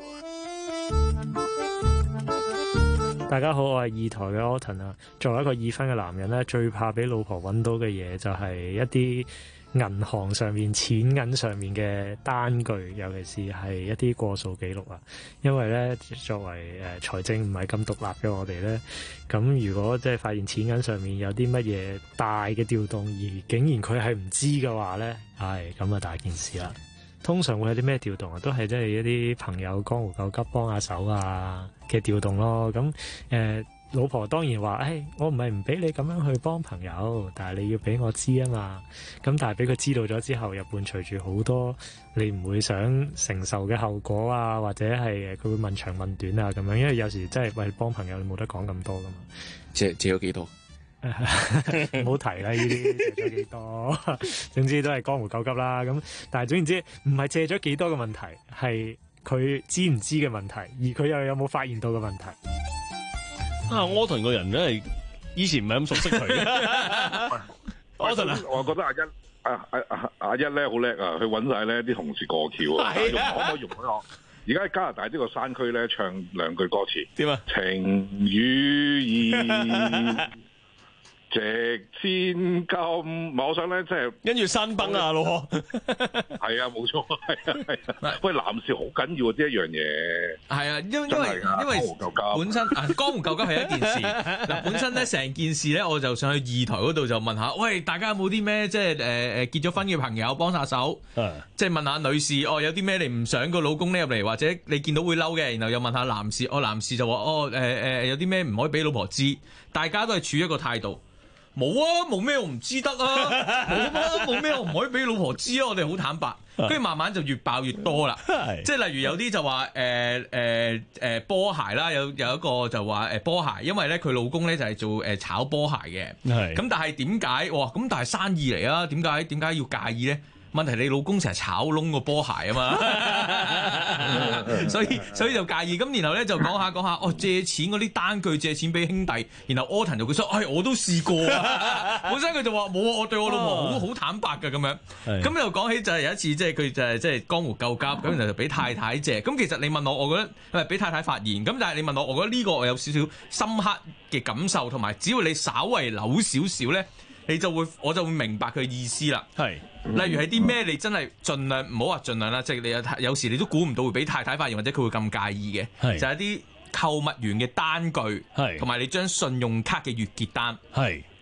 大家好，我係二台嘅 Alton 啊。作為一個已婚嘅男人咧，最怕俾老婆揾到嘅嘢就係一啲銀行上面錢銀上面嘅單據，尤其是係一啲過數記錄啊。因為咧，作為誒財政唔係咁獨立嘅我哋咧，咁如果即係發現錢銀上面有啲乜嘢大嘅調動，而竟然佢係唔知嘅話咧，係咁啊大件事啦。通常會有啲咩調動啊？都係即係一啲朋友江湖救急幫下手啊嘅調動咯。咁誒、呃，老婆當然話：，誒、哎，我唔係唔俾你咁樣去幫朋友，但係你要俾我知啊嘛。咁但係俾佢知道咗之後，又伴隨住好多你唔會想承受嘅後果啊，或者係佢會問長問短啊咁樣。因為有時真係為幫朋友，你冇得講咁多噶嘛。借借咗幾多？唔好提啦，呢啲借咗幾多，總之都係江湖救急啦。咁但係總言之，唔係借咗幾多嘅問題，係佢知唔知嘅問題，而佢又有冇發現到嘅問題。 啊，柯頓個人真係以前唔係咁熟悉佢嘅。柯頓啊， 我覺得阿一阿阿阿阿一咧好叻啊，佢揾晒咧啲同事過橋啊，可唔可以容許我？而家喺加拿大呢個山區咧，唱兩句歌詞點啊？情與義。值千金，我想咧即係跟住山崩啊，老婆。係啊，冇錯，係啊，係啊。喂，男士好緊要啊，呢一樣嘢。係啊，因因為因為本身啊，江湖救急係一件事。嗱，本身咧成件事咧，我就上去二台嗰度就問下，喂，大家有冇啲咩即係誒誒結咗婚嘅朋友幫下手？即係問下女士，哦，有啲咩你唔想個老公拎入嚟，或者你見到會嬲嘅，然後又問下男士，哦，男士就話，哦，誒、呃、誒，有啲咩唔可以俾老婆知？大家都係處於一個態度。冇啊，冇咩我唔知得啊，冇啊，冇咩我唔可以俾老婆知啊，我哋好坦白，跟住慢慢就越爆越多啦，即係例如有啲就話誒誒誒波鞋啦，有有一個就話誒波鞋，因為咧佢老公咧就係做誒炒波鞋嘅，咁但係點解哇？咁但係生意嚟啊，點解點解要介意咧？問題你老公成日炒窿個波鞋啊嘛，所以所以就介意。咁然後咧就講下講下，哦借錢嗰啲單據借錢俾兄弟，然後柯騰就佢說，哎我都試過啊。本身佢就話冇啊，我對我老婆好好坦白㗎咁樣。咁又講起就係有一次即係佢就係即係江湖救急，咁然後就俾太太借。咁其實你問我，我覺得係俾太太發現。咁但係你問我，我覺得呢個我有少少深刻嘅感受，同埋只要你稍為扭少少咧，你就會我就會明白佢意思啦。係。例如係啲咩你真係盡量唔好話盡量啦，即係你有有時你都估唔到會俾太太發現，或者佢會咁介意嘅，就係啲購物員嘅單據，同埋你張信用卡嘅月結單。係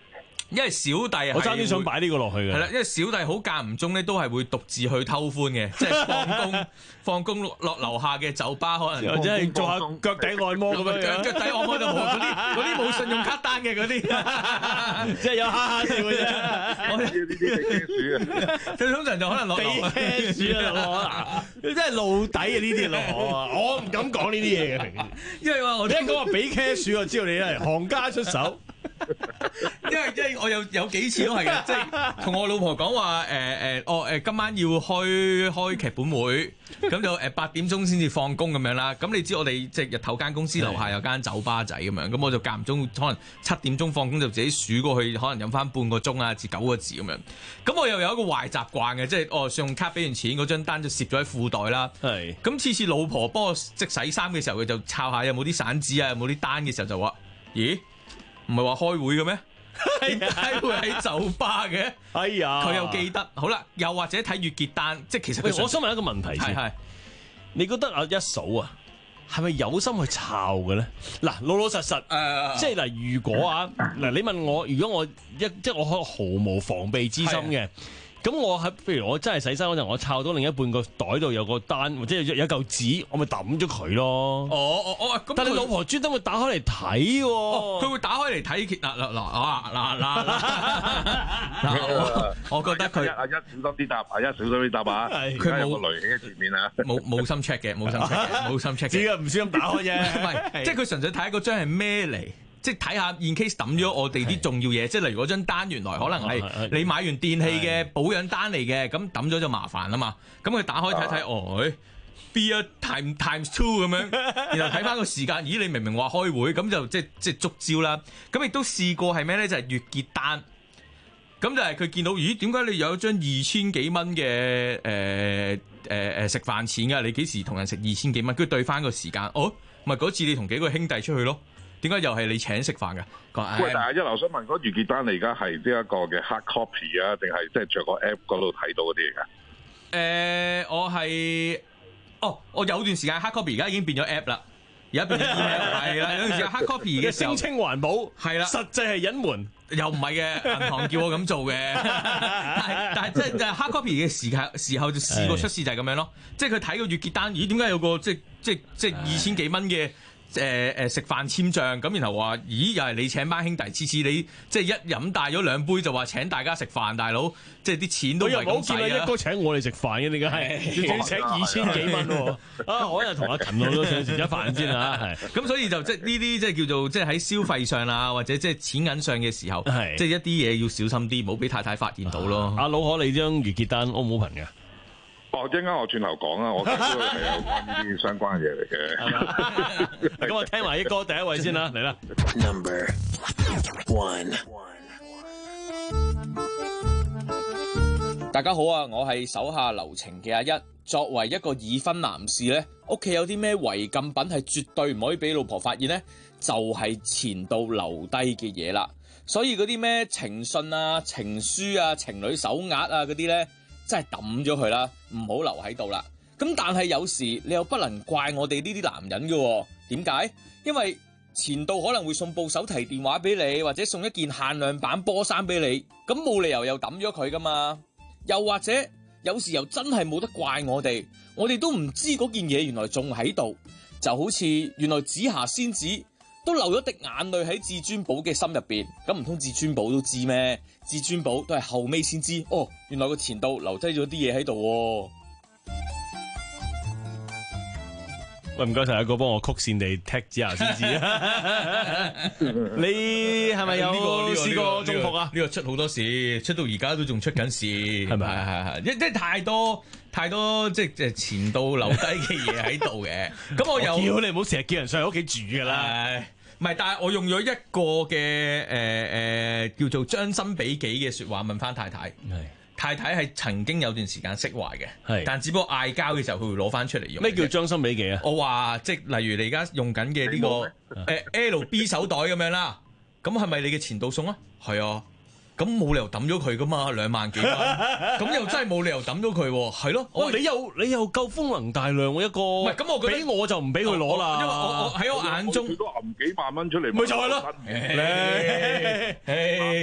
因為小弟我爭啲想擺呢個落去嘅。 係啦，因為小弟好間唔中咧，都係會獨自去偷歡嘅，即係放工放工落落樓下嘅酒吧，可能或者係做下腳底按摩咁樣樣。 腳底按摩就冇嗰啲嗰啲冇信用卡單嘅嗰啲， 即係有哈哈笑嘅啫。 我呢啲俾鼠啊， 佢通常就可能落俾鼠啊，落你真係露底啊！呢啲落我唔敢講呢啲嘢嘅， 因為話我一講話俾茄鼠，我知道你係行家出手。 因為即係我有有幾次都係嘅，即係同我老婆講話誒誒，哦誒今晚要開開劇本會，咁就誒八點鐘先至放工咁樣啦。咁你知我哋即係日頭間公司樓下有間酒吧仔咁樣，咁我就間唔中可能七點鐘放工就自己數過去，可能飲翻半個鐘啊至九個字咁樣。咁我又有一個壞習慣嘅，即係哦信用卡俾完錢嗰張單就攝咗喺褲袋啦。係。咁次次老婆幫我即係洗衫嘅時候，佢就抄下有冇啲散紙啊，有冇啲單嘅時候就話：咦？唔係話開會嘅咩？點解會喺酒吧嘅？ 哎呀， 佢又記得。好啦，又或者睇月結單，即係其實喂，我想問一個問題先。 係， 你覺得阿一嫂啊，係咪有心去抄嘅咧？嗱，老老實實， 誒， 即係嗱，如果啊，嗱，你問我，如果我一即係我可毫無防備之心嘅。咁我喺譬如我真係洗衫嗰陣，我抄到另一半個袋度有個單，或者有有嚿紙，我咪抌咗佢咯。 哦哦哦， 但係你老婆專登會打開嚟睇喎， 佢會打開嚟睇。嗱嗱嗱嗱嗱嗱，我覺得佢阿一小心啲答，阿一小心啲答啊！佢有個雷喺前面啊， 冇冇心 check 嘅，冇心 check 嘅，冇心 check 嘅， 只係唔小心打開啫。 唔係，即係佢純粹睇嗰張係咩嚟。即係睇下 in case 抌咗我哋啲重要嘢，即係例如嗰張單原來可能係你買完電器嘅保養單嚟嘅，咁抌咗就麻煩啦嘛。咁佢打開睇睇，哦，be a time times two 咁樣，然後睇翻個時間，咦？你明明話開會，咁就即係即係捉招啦。咁亦都試過係咩咧？就係月結單。咁就係佢見到，咦？點解你有一張二千幾蚊嘅誒誒誒食飯錢㗎？你幾時同人食二千幾蚊？跟住對翻個時間，哦，咪嗰次你同幾個兄弟出去咯。點解又係你請食飯㗎？ 喂，但係一樓想問嗰月結單，你而家係呢一個嘅 hard copy 啊，定係即係着個 app 嗰度睇到嗰啲嚟㗎？誒、 呃，我係，哦，我有段時間 hard copy，而家已經變咗 app 啦，而家變咗 email 係啦。有段時間 hard copy 嘅時候， 聲稱環保係啦， 實際係隱瞞， 又唔係嘅，銀行叫我咁做嘅。但係但係即係就係 hard copy 嘅時間時候就試過出事就係咁樣咯。即係佢睇個月結單，咦？點解有個即係即係即係二千幾蚊嘅？誒誒食飯簽帳咁，然後話：咦，又係你請班兄弟，次次你即係一飲大咗兩杯就話請大家食飯，大佬即係啲錢都唔係咁使啊！ 一哥請我哋食飯嘅，點解係要請二千幾蚊喎？啊，我又同阿勤佬都想食一飯先啊！係咁， 所以就即係呢啲即係叫做即係喺消費上啊，或者即係錢銀上嘅時候，即係一啲嘢要小心啲，唔好俾太太發現到咯。 阿老可，你張月結單 O 唔 open 㗎？ 哦，一陣間我轉頭講啊，我覺得係有關呢啲相關嘅嘢嚟嘅。 咁我聽埋一哥第一位先啦，嚟啦。 Number one， 大家好啊，我係手下留情嘅阿一。作為一個已婚男士咧，屋企有啲咩違禁品係絕對唔可以俾老婆發現咧，就係、是、前度留低嘅嘢啦。所以嗰啲咩情信啊、情書啊、情侶手鐲啊嗰啲咧，真係抌咗佢啦，唔好留喺度啦。咁但係有時你又不能怪我哋呢啲男人嘅，點解？因為前度可能會送部手提電話俾你，或者送一件限量版波衫俾你，咁冇理由又抌咗佢噶嘛。又或者有時又真係冇得怪我哋，我哋都唔知嗰件嘢原來仲喺度，就好似原來紫霞仙子都流咗滴眼淚喺至尊寶嘅心入邊，咁唔通至尊寶都知咩？至尊寶都係後尾先知，哦，原來個前度留低咗啲嘢喺度。 喂，唔該晒阿哥，幫我曲線地踢紫霞仙子啊！你係咪有試過中伏啊？ 呢個出好多事，出到而家都仲出緊事，係咪？係係係，即係太多太多即係前度留低嘅嘢喺度嘅。咁我又叫你唔好成日叫人上去屋企住㗎啦。 唔係，但係我用咗一個嘅誒誒叫做將心比己嘅説話問翻太太。係。太太係曾經有段時間釋懷嘅，係，但只不過嗌交嘅時候佢會攞翻出嚟用。 咩叫將心比己啊？ 我話即係例如你而家用緊嘅呢個誒 L B 手袋咁樣啦，咁係咪你嘅前度送啊？係啊。咁冇理由抌咗佢噶嘛，兩萬幾蚊，咁又真係冇理由抌咗佢喎，係咯。 哦，你又你又夠風能大量喎一個，唔係咁我俾我就唔俾佢攞啦， 因為我我喺我眼中都揞幾萬蚊出嚟， 咪就係咯。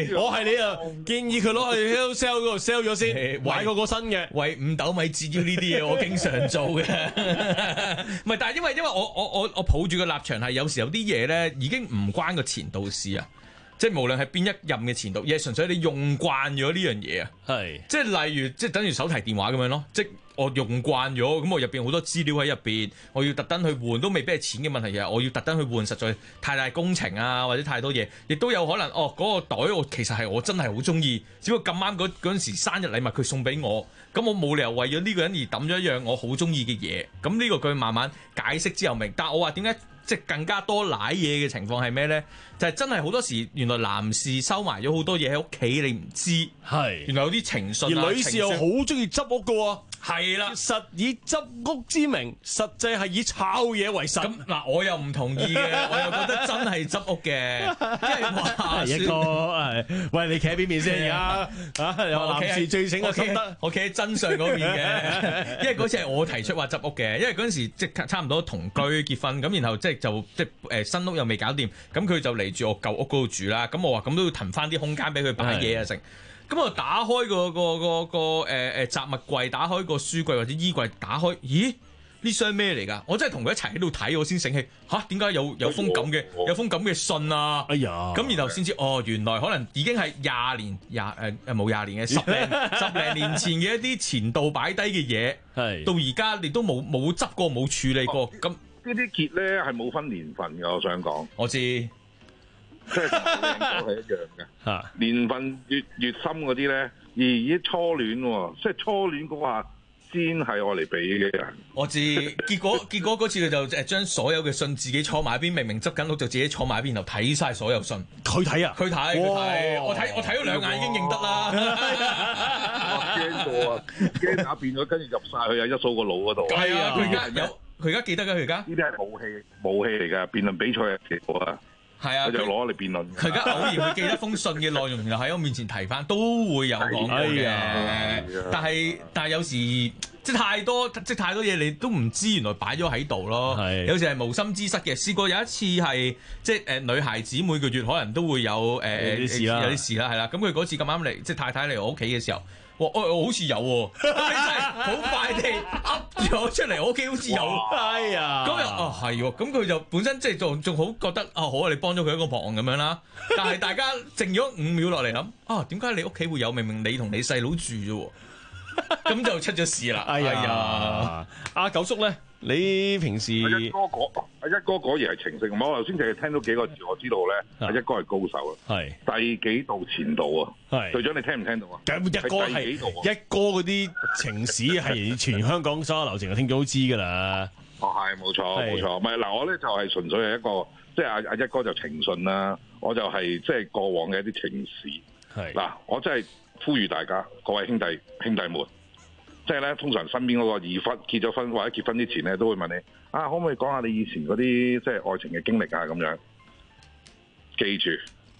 係我係你啊，建議佢攞去 sell 嗰度 sell 咗先，買個個新嘅。 喂，五斗米折腰呢啲嘢我經常做嘅。唔係，但係因為因為我我我我抱住個立場係，有時有啲嘢咧已經唔關個前度事啊。即係無論係邊一任嘅前度，而係純粹你用慣咗呢樣嘢啊。係，即係例如，即係等於手提電話咁樣咯。即係我用慣咗，咁我入邊好多資料喺入邊，我要特登去換，都未必係錢嘅問題嘅。我要特登去換，實在太大工程啊，或者太多嘢，亦都有可能。哦，嗰、嗰個袋我其實係我真係好中意，只不過咁啱嗰嗰陣時生日禮物佢送俾我，咁我冇理由為咗呢個人而抌咗一樣我好中意嘅嘢。咁呢個佢慢慢解釋之後明，但係我話點解？即係更加多瀨嘢嘅情況係咩咧？就係、是、真係好多時，原來男士收埋咗好多嘢喺屋企，你唔知。係，原來有啲情信、啊， 而女士又好中意執屋㗎喎。係啦，實以執屋之名，實際係以抄嘢為實。 咁嗱，我又唔同意嘅，我又覺得真係執屋嘅，因為話一個係，喂，你企喺邊邊先而家？啊，有男士最醒嘅心得， 我企喺真相嗰邊嘅，因為嗰次係我提出話執屋嘅，因為嗰陣時即係差唔多同居結婚，咁然後即係就即係誒新屋又未搞掂，咁佢就嚟住我舊屋嗰度住啦。咁我話咁都要騰翻啲空間俾佢擺嘢啊成。咁我打開個個個個誒誒雜物櫃，打開個書櫃或者衣櫃，打開，咦？呢箱咩嚟㗎？我真係同佢一齊喺度睇，我先醒起吓，點解有有封咁嘅有封咁嘅信啊？哎呀！咁然後先知哦，原來可能已經係廿年廿誒誒冇廿年嘅十零十零年前嘅一啲前度擺低嘅嘢，係到而家你都冇冇執過冇處理過。咁、哦、 呢啲結咧係冇分年份嘅，我想講。 我知。 即係都係一樣嘅，年份越越深嗰啲咧，而而初戀喎，即係初戀嗰下先係我嚟俾嘅人。 我知，結果結果嗰次佢就誒將所有嘅信自己坐埋一邊，明明執緊屋就自己坐埋一邊，然後睇晒所有信。 佢睇啊， 佢睇，佢睇，我睇我睇咗兩眼已經認得啦。 驚過啊，驚打變咗，跟住入晒去啊，一掃個腦嗰度。 係啊，佢而家有，佢而家記得㗎，佢而家。 呢啲係武器，武器嚟㗎，辯論比賽嘅結果啊。 係啊， 佢就攞嚟辯論。 佢而家偶然會記得封信嘅內容，然後喺我面前提翻，都會有講過嘅。哎、但係但係有時即係太多，即係太多嘢，你都唔知原來擺咗喺度咯。有時係無心之失嘅。試過有一次係即係誒、呃、女孩子每個月可能都會有誒、呃、有啲事啦，有啲事啦，係啦。咁佢嗰次咁啱嚟，即係太太嚟我屋企嘅時候。我我好似有喎，真係好快地噏咗出嚟，我屋企好似有， 哎呀！ 咁又哦係喎，咁佢就本身即係仲仲好覺得啊好啊，你幫咗佢一個忙咁樣啦。但係大家靜咗五秒落嚟諗，啊點解你屋企會有？明明你同你細佬住啫喎，咁就出咗事啦。哎呀， 阿九叔咧，你平時阿一哥講阿一哥果然係情聖，我頭先淨係聽到幾個字，我知道咧，阿一哥係高手啦。係第幾度前度啊？係隊長，你聽唔聽到啊？ 咁一哥係一哥嗰啲情史係全香港所有流程嘅聽眾都知㗎啦。 哦，係冇錯冇錯，唔係嗱，我咧就係純粹係一個，即係阿阿一哥就情信啦，我就係即係過往嘅一啲情史。係嗱，我真係呼籲大家各位兄弟兄弟們。即係咧，通常身邊嗰個二婚結咗婚或者結婚之前咧，都會問你啊，可唔可以講下你以前嗰啲即係愛情嘅經歷啊？咁樣記住，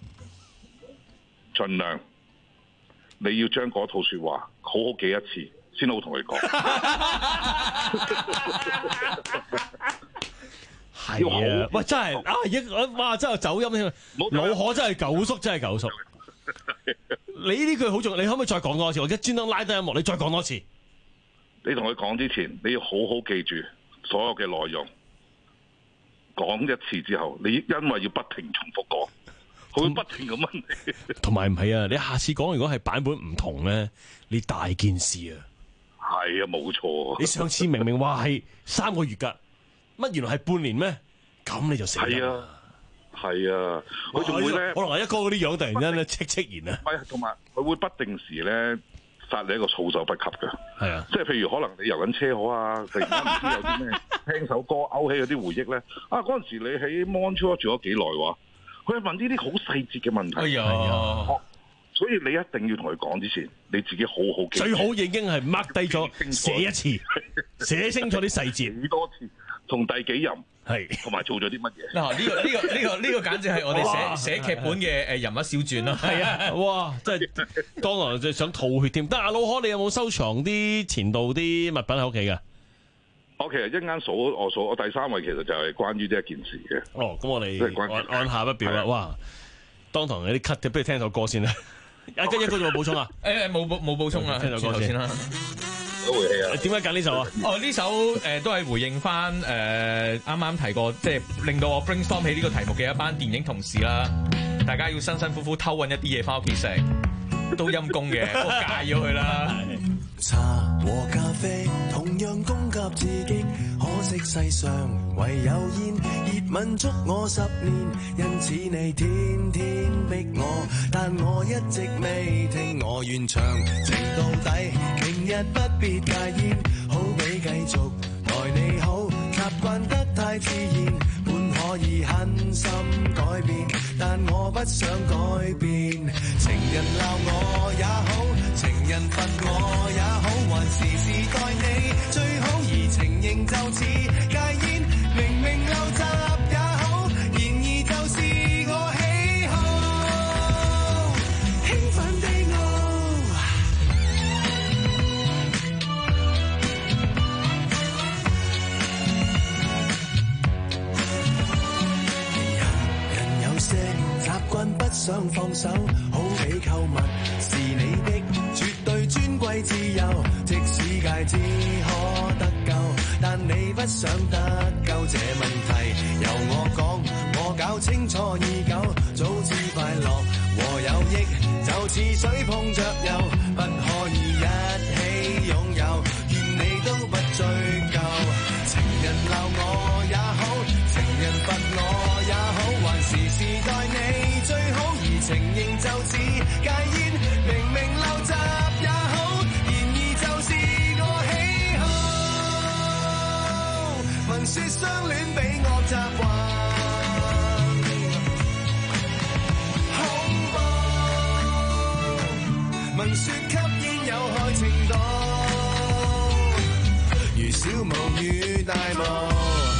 盡量你要將嗰套説話好好記一次，先好同佢講。 係啊，喂，真係啊，一哇真係走音添，老可真係九叔，真係九叔。你呢句好重要，你可唔可以再講多次？我而家專登拉低音樂，你再講多次。 你同佢講之前，你要好好記住所有嘅內容。講一次之後，你因為要不停重複講，佢會不停咁問你。 同埋唔係啊，你下次講如果係版本唔同咧，你大件事啊。 係啊，冇錯。 你上次明明話係三個月㗎，乜原來係半年咩？咁你就死啦。 係啊，係啊，佢仲會咧， 可能阿一哥嗰啲樣突然間咧戚戚然啊。 唔係，同埋佢會不定時咧。殺你一個措手不及嘅，係啊，即係譬如可能你遊緊車河啊，突然間唔知有啲咩聽首歌勾起嗰啲回憶咧，啊嗰陣時你喺 Montreal 住咗幾耐喎？佢係問呢啲好細節嘅問題，係啊，所以你一定要同佢講之前，你自己好好記， 最好已經係 mark 低咗，寫一次，寫清楚啲細節， 幾多次，同第幾任。係，同埋做咗啲乜嘢？ 嗱，呢個呢個呢個呢個簡直係我哋寫寫劇本嘅誒人物小傳啦。 係啊，哇！真係當堂就想吐血添。得阿老可，你有冇收藏啲前度啲物品喺屋企㗎？ 我其實一陣間數我數我第三位，其實就係關於呢一件事嘅。 哦，咁我哋按按下不表啦。哇！ 當堂有啲 cut 嘅，不如聽首歌先啦。一跟一個仲有補充啊？ 誒冇補冇補充啦， 聽首歌先啦。 好回氣啊！ 點解揀呢首啊？ 哦，呢首誒、呃、都係回應翻誒啱啱提過，即係令到我 brainstorm 起呢個題目嘅一班電影同事啦。大家要辛辛苦苦偷揾一啲嘢翻屋企食，都陰功嘅，不過戒咗佢啦。 茶和咖啡同樣供給自己，可惜世上唯有煙，熱吻足我十年，因此你天天逼我，但我一直未聽，我願長情到底，明日不必戒煙，好比繼續待你好，習慣得太自然，本可以狠心改變，但我不想改變，情人鬧我也好，情人罰我也好，還時時待你最好，而情形就似戒煙，明明陋習也好，然而就是我喜好，興奮地傲。人人有些習慣不想放手，好比購物是你的絕對尊貴自由，即使戒指可得救，但你不想得救，這問題由我講，我搞清楚已久，早知快樂和有益，就似水碰着油，不可以一起擁有，願你都不追究，情人鬧我也好，情人罰我也好，還時時待你最好，而情形就似戒煙，明明陋習也好，然而就是我喜好，聞說相戀比惡習慣，恐怖，聞說吸煙有害程度，如小霧與大霧。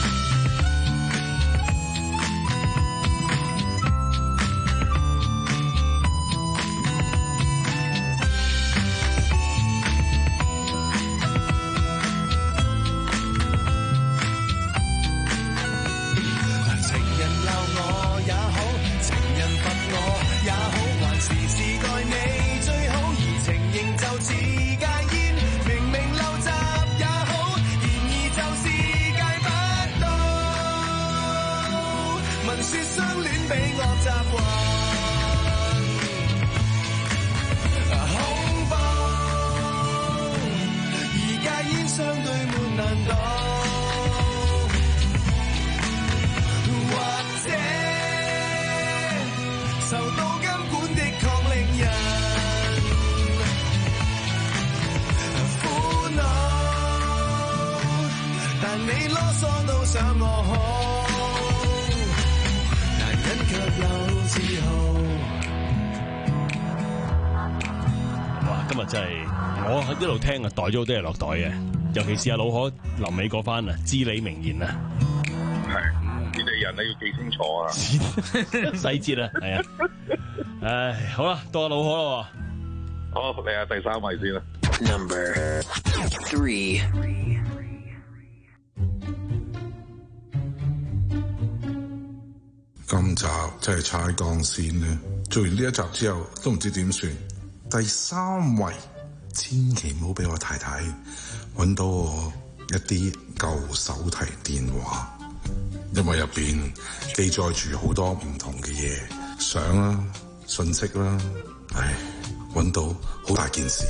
今日真係我一路聽啊，袋咗好多嘢落袋嘅，尤其是阿老可臨尾嗰番啊，至理名言啊， 係你哋人你要記清楚啊， 細節啊，係啊，唉，好啦，到阿老可咯， 好，你啊第三位先啦 ，Number three。 今集真係踩鋼線咧，做完呢一集之後都唔知點算。第三位，千祈唔好俾我太太揾到我一啲舊手提電話，因為入邊記載住好多唔同嘅嘢，相啦、信息啦，唉，揾到好大件事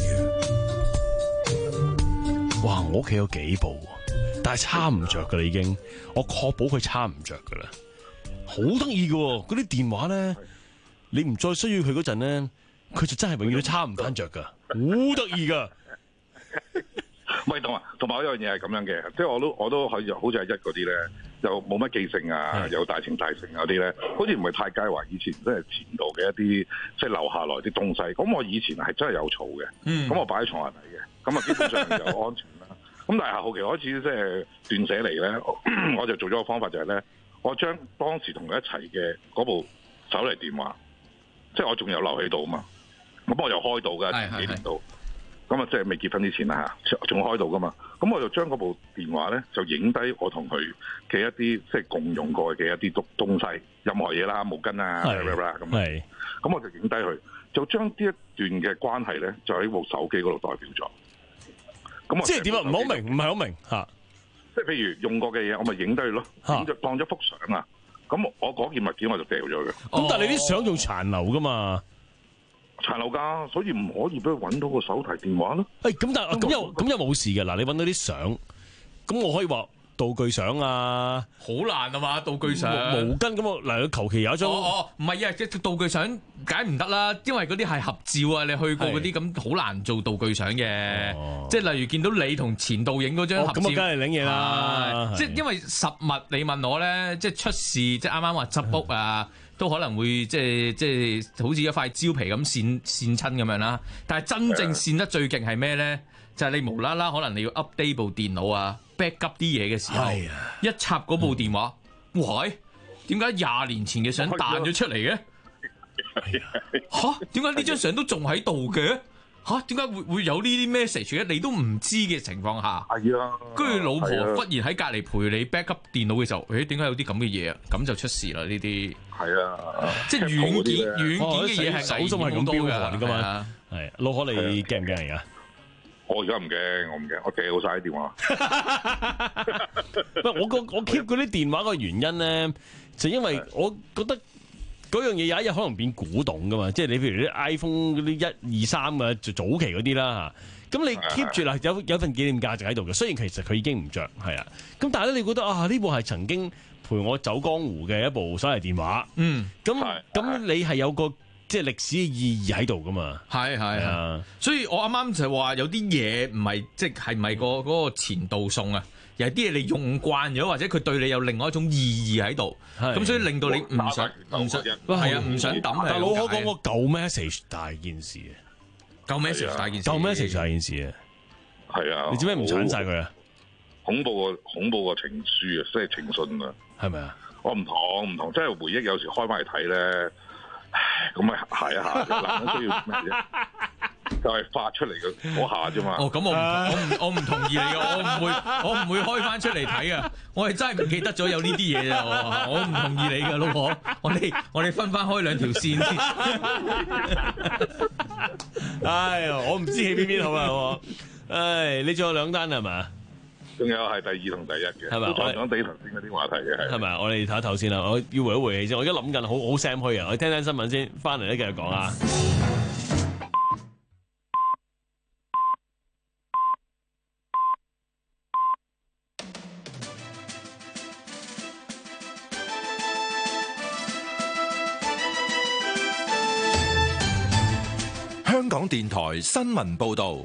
嘅。 哇！我屋企有幾部，但係叉唔着噶啦，已經，我確保佢叉唔着噶啦。好得意嘅，嗰啲電話咧，你唔再需要佢嗰陣咧，佢就真係永遠都叉唔翻着噶，好得意噶。 喂，同埋同埋一樣嘢係咁樣嘅，即係我都我都可以，好似係一嗰啲咧，就冇乜記性啊，有大情大性嗰啲咧，好似唔係太介懷以前即係前度嘅一啲即係留下來啲東西。咁我以前係真係有儲嘅，咁、嗯、我擺喺床下底嘅，咁啊基本上就安全啦。咁但係後期開始即係斷捨離咧，我就做咗個方法就係咧。我將當時同佢一齊嘅嗰部手提電話，即係我仲有留喺度啊嘛，咁我又開到㗎，幾年到， 咁啊即係未結婚之前啦嚇，仲開到噶嘛。咁我就將嗰部電話咧就影低我同佢嘅一啲即係共用過嘅一啲東東西，任何嘢啦，毛巾啊，咁。係。咁我就影低佢，就將呢一段嘅關係咧，就喺部手機嗰度代表咗。咁即係點啊？唔好明，唔係好明嚇。 即係譬如用過嘅嘢，我咪影低佢咯，影咗當咗幅相啊。咁我嗰件物件我就掉咗嘅。 咁但係你啲相仲殘留噶嘛？ 殘留㗎，所以唔可以俾佢揾到個手提電話咯。 誒咁但係咁又咁又冇事嘅。嗱，你揾到啲相，咁我可以話道具相啊， 好難啊嘛，道具相毛巾咁啊，嗱，求其有一張。 哦哦，唔係啊，即係道具相梗唔得啦，因為嗰啲係合照啊，你去過嗰啲咁好難做道具相嘅。哦、即係例如見到你同前度影嗰張合照， 咁啊，梗係領嘢啦。 即係因為實物，你問我咧，即係出事，即係啱啱話執屋啊。都可能會即係即係好似一塊蕉皮咁跣跣親咁樣啦，但係真正跣得最勁係咩咧？就係、是、你無啦啦可能你要 update 部電腦啊 back up 啲嘢嘅時候，一插嗰部電話，嗯、喂，點解廿年前嘅相彈咗出嚟嘅？吓？點解呢張相都仲喺度嘅？吓？點解會會有呢啲 message 咧？你都唔知嘅情況下， 係啊， 跟住老婆忽然喺隔離陪你 back up 電腦嘅時候，誒點解有啲咁嘅嘢啊？咁就出事啦！呢啲係啊， 即係軟件軟件嘅嘢係手心係咁標寒㗎嘛。係，老可你驚唔驚而家？ 我而家唔驚，我唔驚，我掉曬啲電話。 喂，我個我 keep 嗰啲電話個原因咧，就因為我覺得。嗰樣嘢有一日可能變古董噶嘛，即係你譬如啲 iPhone 嗰啲一二三嘅就早期嗰啲啦嚇，咁你 keep 住啦，有有份紀念價值喺度嘅。雖然其實佢已經唔着，係啊，咁但係咧，你覺得啊呢部係曾經陪我走江湖嘅一部手提電話，嗯，咁咁你係有個即係歷史嘅意義喺度噶嘛？係係啊， 所以我啱啱就係話有啲嘢唔係即係係咪個嗰個前度送啊？有啲嘢你用慣咗，或者佢對你有另外一種意義喺度，咁所以令到你唔想唔想係啊，唔想抌。 但老可講個舊 message 大件事啊， 舊 message 大件事， 舊 message 大件事啊， 係啊， 你做咩唔鏟晒佢啊？ 恐怖個恐怖個情書啊，即係情信啊， 係咪啊？ 我唔同唔同，即係回憶有時開翻嚟睇咧，咁咪嚇一下，男人需要咩啫？就係發出嚟嘅嗰下啫嘛。 哦，咁我唔我唔我唔同意你嘅，我唔會我唔會開翻出嚟睇啊！我係真係唔記得咗有呢啲嘢咋，我唔同意你嘅老婆。我哋我哋分翻開兩條線先。 唉，我唔知喺邊邊好啦。唉，你仲有兩單係嘛？ 仲有係第二同第一嘅， 係咪？ 都再講第頭先嗰啲話題嘅， 係咪？我哋睇一頭先啦，我要回一回氣先。我而家諗緊，好好 Sam 虛啊！我聽聽新聞先，翻嚟咧繼續講啊。 香港電台新聞報導。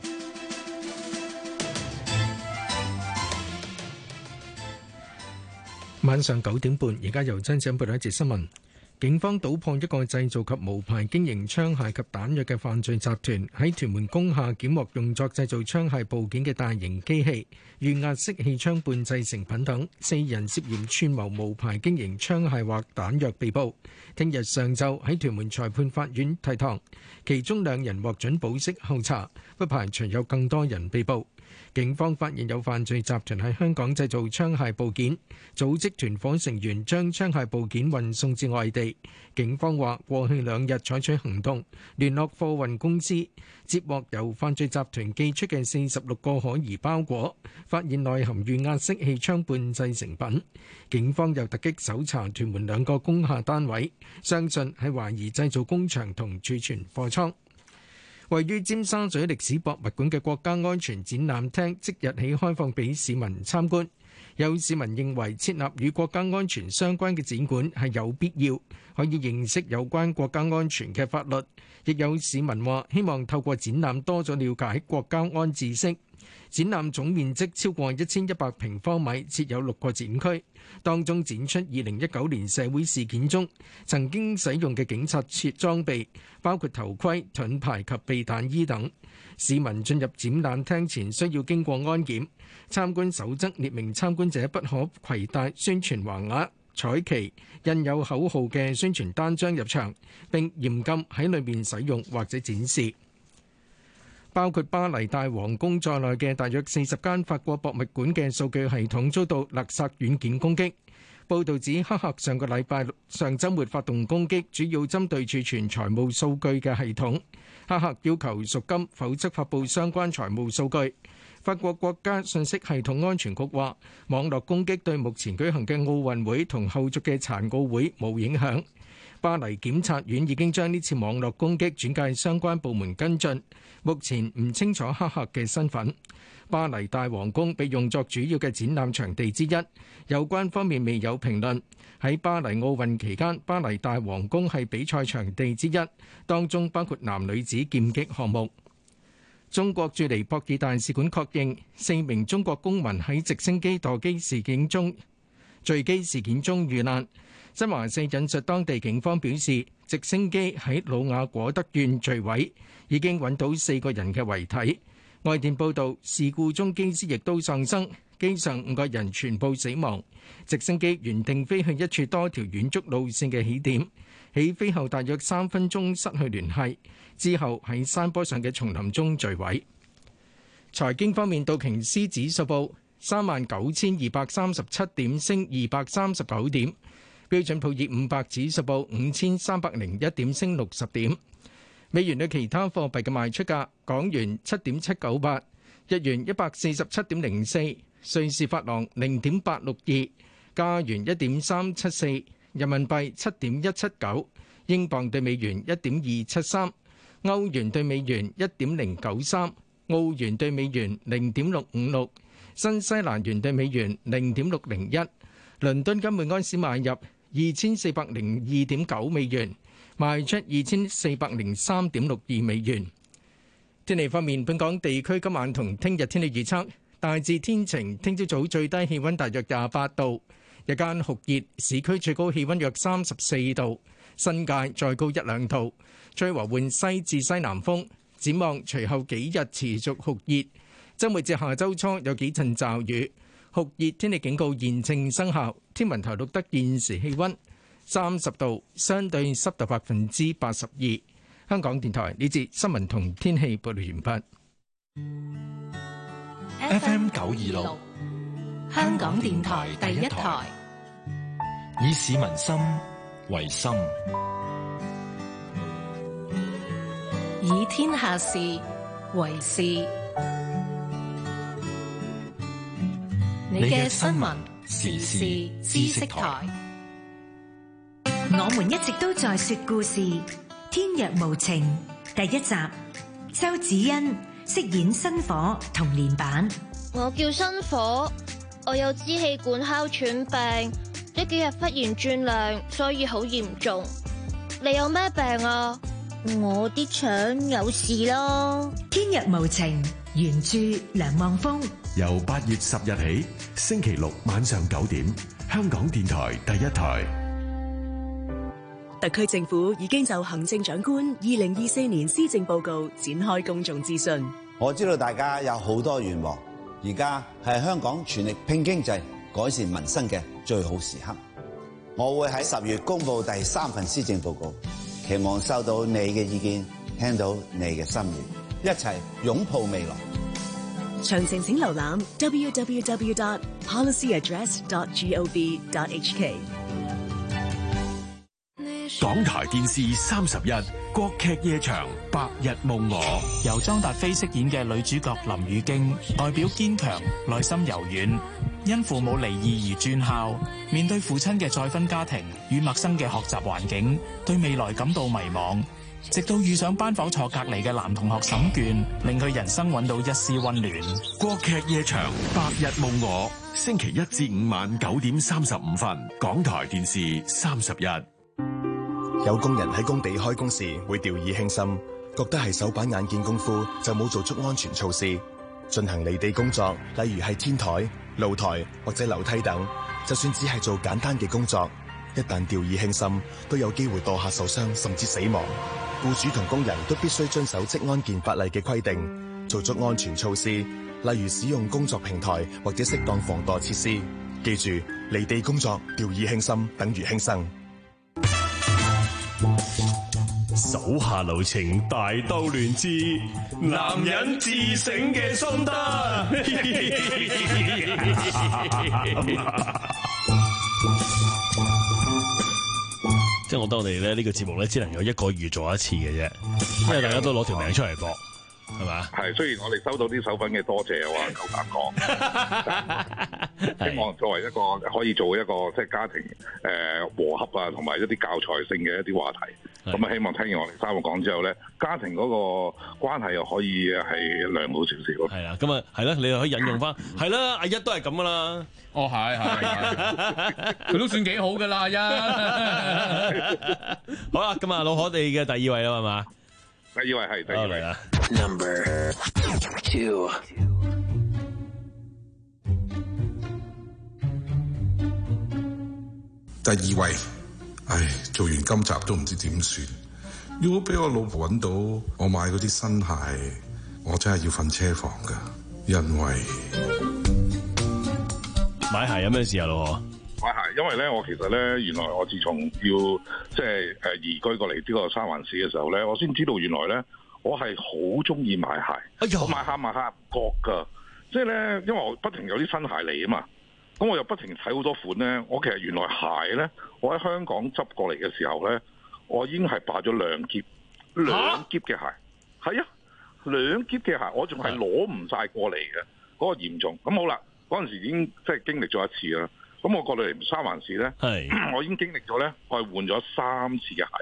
晚上九點半，而家由張子報道一節新聞。警方搗破一個製造及無牌經營槍械及彈藥嘅犯罪集團，喺屯門工廈檢獲用作製造槍械部件嘅大型機器、預壓式氣槍半製成品等，四人涉嫌串謀無牌經營槍械或彈藥被捕。聽日上晝喺屯門裁判法院提堂，其中兩人獲准保釋候查，不排除有更多人被捕。警方發現有犯罪集團喺香港製造槍械部件，組織團伙成員將槍械部件運送至外地。警方話過去兩日採取行動，聯絡貨運公司，接獲由犯罪集團寄出嘅四十六個可疑包裹，發現內含預壓式氣槍半製成品。警方又突擊搜查屯門兩個工廈單位，相信係懷疑製造工場同儲存貨倉。位於尖沙咀歷史博物館嘅國家安全展覽廳即日起開放俾市民參觀。有市民認為設立與國家安全相關嘅展館係有必要，可以認識有關國家安全嘅法律。亦有市民話希望透過展覽多咗了解國家安知識。展覽總面積超過一千一百平方米，設有六個展區，當中展出二零一九年社會事件中曾經使用嘅警察設裝備，包括頭盔、盾牌及避彈衣等。市民進入展覽廳前需要經過安檢，參觀守則列明參觀者不可攜帶宣傳橫額、彩旗、印有口號嘅宣傳單張入場，並嚴禁喺裏面使用或者展示。 包括巴黎大皇宮在內嘅大約四十間法國博物館嘅數據系統遭到勒索軟件攻擊。報導指黑客上個禮拜上週末發動攻擊，主要針對儲存財務數據嘅系統。黑客要求贖金，否則發布相關財務數據。法國國家信息系統安全局話，網絡攻擊對目前舉行嘅奧運會同後續嘅殘奧會冇影響。巴黎檢察院已經將呢次網絡攻擊轉介相關部門跟進，目前唔清楚黑客嘅身份。巴黎大皇宮被用作主要嘅展覽場地之一，有關方面未有評論。喺巴黎奧運期間，巴黎大皇宮係比賽場地之一，當中包括男女子劍擊項目。中國駐尼泊爾大使館確認，四名中國公民喺直升機墮機事件中墜機事件中遇難。新華社引述當地警方表示，直升機喺魯雅果德縣墜毀，已經揾到四個人嘅遺體。外電報道，事故中機師亦都喪生，機上五個人全部死亡。直升機原定飛去一處多條遠足路線嘅起點，起飛後大約三分鐘失去聯繫，之後喺山坡上嘅叢林中墜毀。財經方面，道瓊斯指數報三萬九千二百三十七點，升二百三十九點。標準普爾五百指數報五千三百零一點，升六十點。美元對其他貨幣嘅賣出價：港元七點七九八，日元一百四十七點零四，瑞士法郎零點八六二，加元一點三七四，人民幣七點一七九，英鎊對美元一點二七三，歐元對美元一點零九三，澳元對美元零點六五六，新西蘭元對美元零點六零一。倫敦金每安士買入二千四百零二點九美元，賣出二千四百零三點六二美元。天氣方面，本港地區今晚同聽日天氣預測大致天晴，聽朝早最低氣溫大約廿八度，日間酷熱，市區最高氣溫約三十四度，新界再高一兩度，吹和緩西至西南風。展望隨後幾日持續酷熱，週末至下週初有幾陣驟雨。酷熱天氣警告現正生效，天文台錄得現時氣溫三十度，相對濕度百分之八十二。香港電台呢節新聞同天氣報道完畢。 F M 九二六， 香港電台第一台， 以市民心為心， 以天下事為事。你嘅新聞時事知識台， 我們一直都在說故事。天若無情第一集，周子欣飾演新火童年版。 我叫新火，我有支氣管哮喘病，呢幾日忽然轉涼，所以好嚴重。你有咩病啊？我啲腸有事咯。 天若無情，原著梁望峰。 由八月十日起，星期六晚上九點，香港電台第一台。 特區政府已經就行政長官二零二四年施政報告展開公眾諮詢。 我知道大家有好多願望，而家係香港全力拼經濟、改善民生嘅最好時刻。我會喺十月公布第三份施政報告，期望收到你嘅意見，聽到你嘅心願，一齊擁抱未來。 詳情請瀏覽 w w w dot policy address dot gov dot h k。 港台電視三十一國劇夜場《白日夢我》， 由莊達菲飾演嘅女主角林雨京，外表堅強，內心柔軟，因父母離異而轉校，面對父親嘅再婚家庭與陌生嘅學習環境，對未來感到迷茫。直到遇上班房坐隔離嘅男同學沈卷，令佢人生揾到一絲溫暖。 國劇夜場《白日夢我》，星期一至五晚九點三十五分，港台電視三十一。 有工人喺工地開工時會掉以輕心，覺得係手板眼見功夫就冇做足安全措施。進行離地工作，例如係天台、露台或者樓梯等，就算只係做簡單嘅工作，一旦掉以輕心，都有機會墮下受傷甚至死亡。僱主同工人都必須遵守職安健法例嘅規定，做足安全措施，例如使用工作平台或者適當防墮設施。記住，離地工作掉以輕心等於輕生。 手下留情，大兜亂之男人自省嘅心得。即係我覺得我哋咧呢個節目咧，只能有一個月做一次嘅啫，因為大家都攞條命出嚟搏，係嘛？係，雖然我哋收到啲手粉嘅多謝，我話夠膽講，希望作為一個可以做一個即係家庭誒和洽啊，同埋一啲教材性嘅一啲話題。咁啊，希望聽完我哋三個講之後咧，家庭嗰個關係又可以係良好少少。係啊，咁啊係啦，你又可以引用翻，係啦，阿一都係咁噶啦。 哦，係係，佢都算幾好噶啦，阿一。 好啦，咁啊，老可哋嘅第二位啦，係嘛？ 第二位係第二位啦。 Number two。 第二位，唉，做完今集都唔知點算。如果俾我老婆揾到我買嗰啲新鞋，我真係要瞓車房噶，因為買鞋有咩事啊，老婆？ 買鞋，因為咧，我其實咧，原來我自從要即係誒移居過嚟呢個三藩市嘅時候咧，我先知道原來咧，我係好中意買鞋。哎、我買下買下唔覺噶，即係咧，因為我不停有啲新鞋嚟啊嘛。咁我又不停睇好多款咧，我其實原來鞋咧，我喺香港執過嚟嘅時候咧，我已經係擺咗兩篋兩篋嘅鞋，係啊，兩篋嘅鞋，我仲係攞唔晒過嚟嘅，嗰、嗰個嚴重。咁好啦，嗰陣時已經即係經歷咗一次啦。咁我過嚟三藩市咧，我已經經歷咗咧，我係換咗三次嘅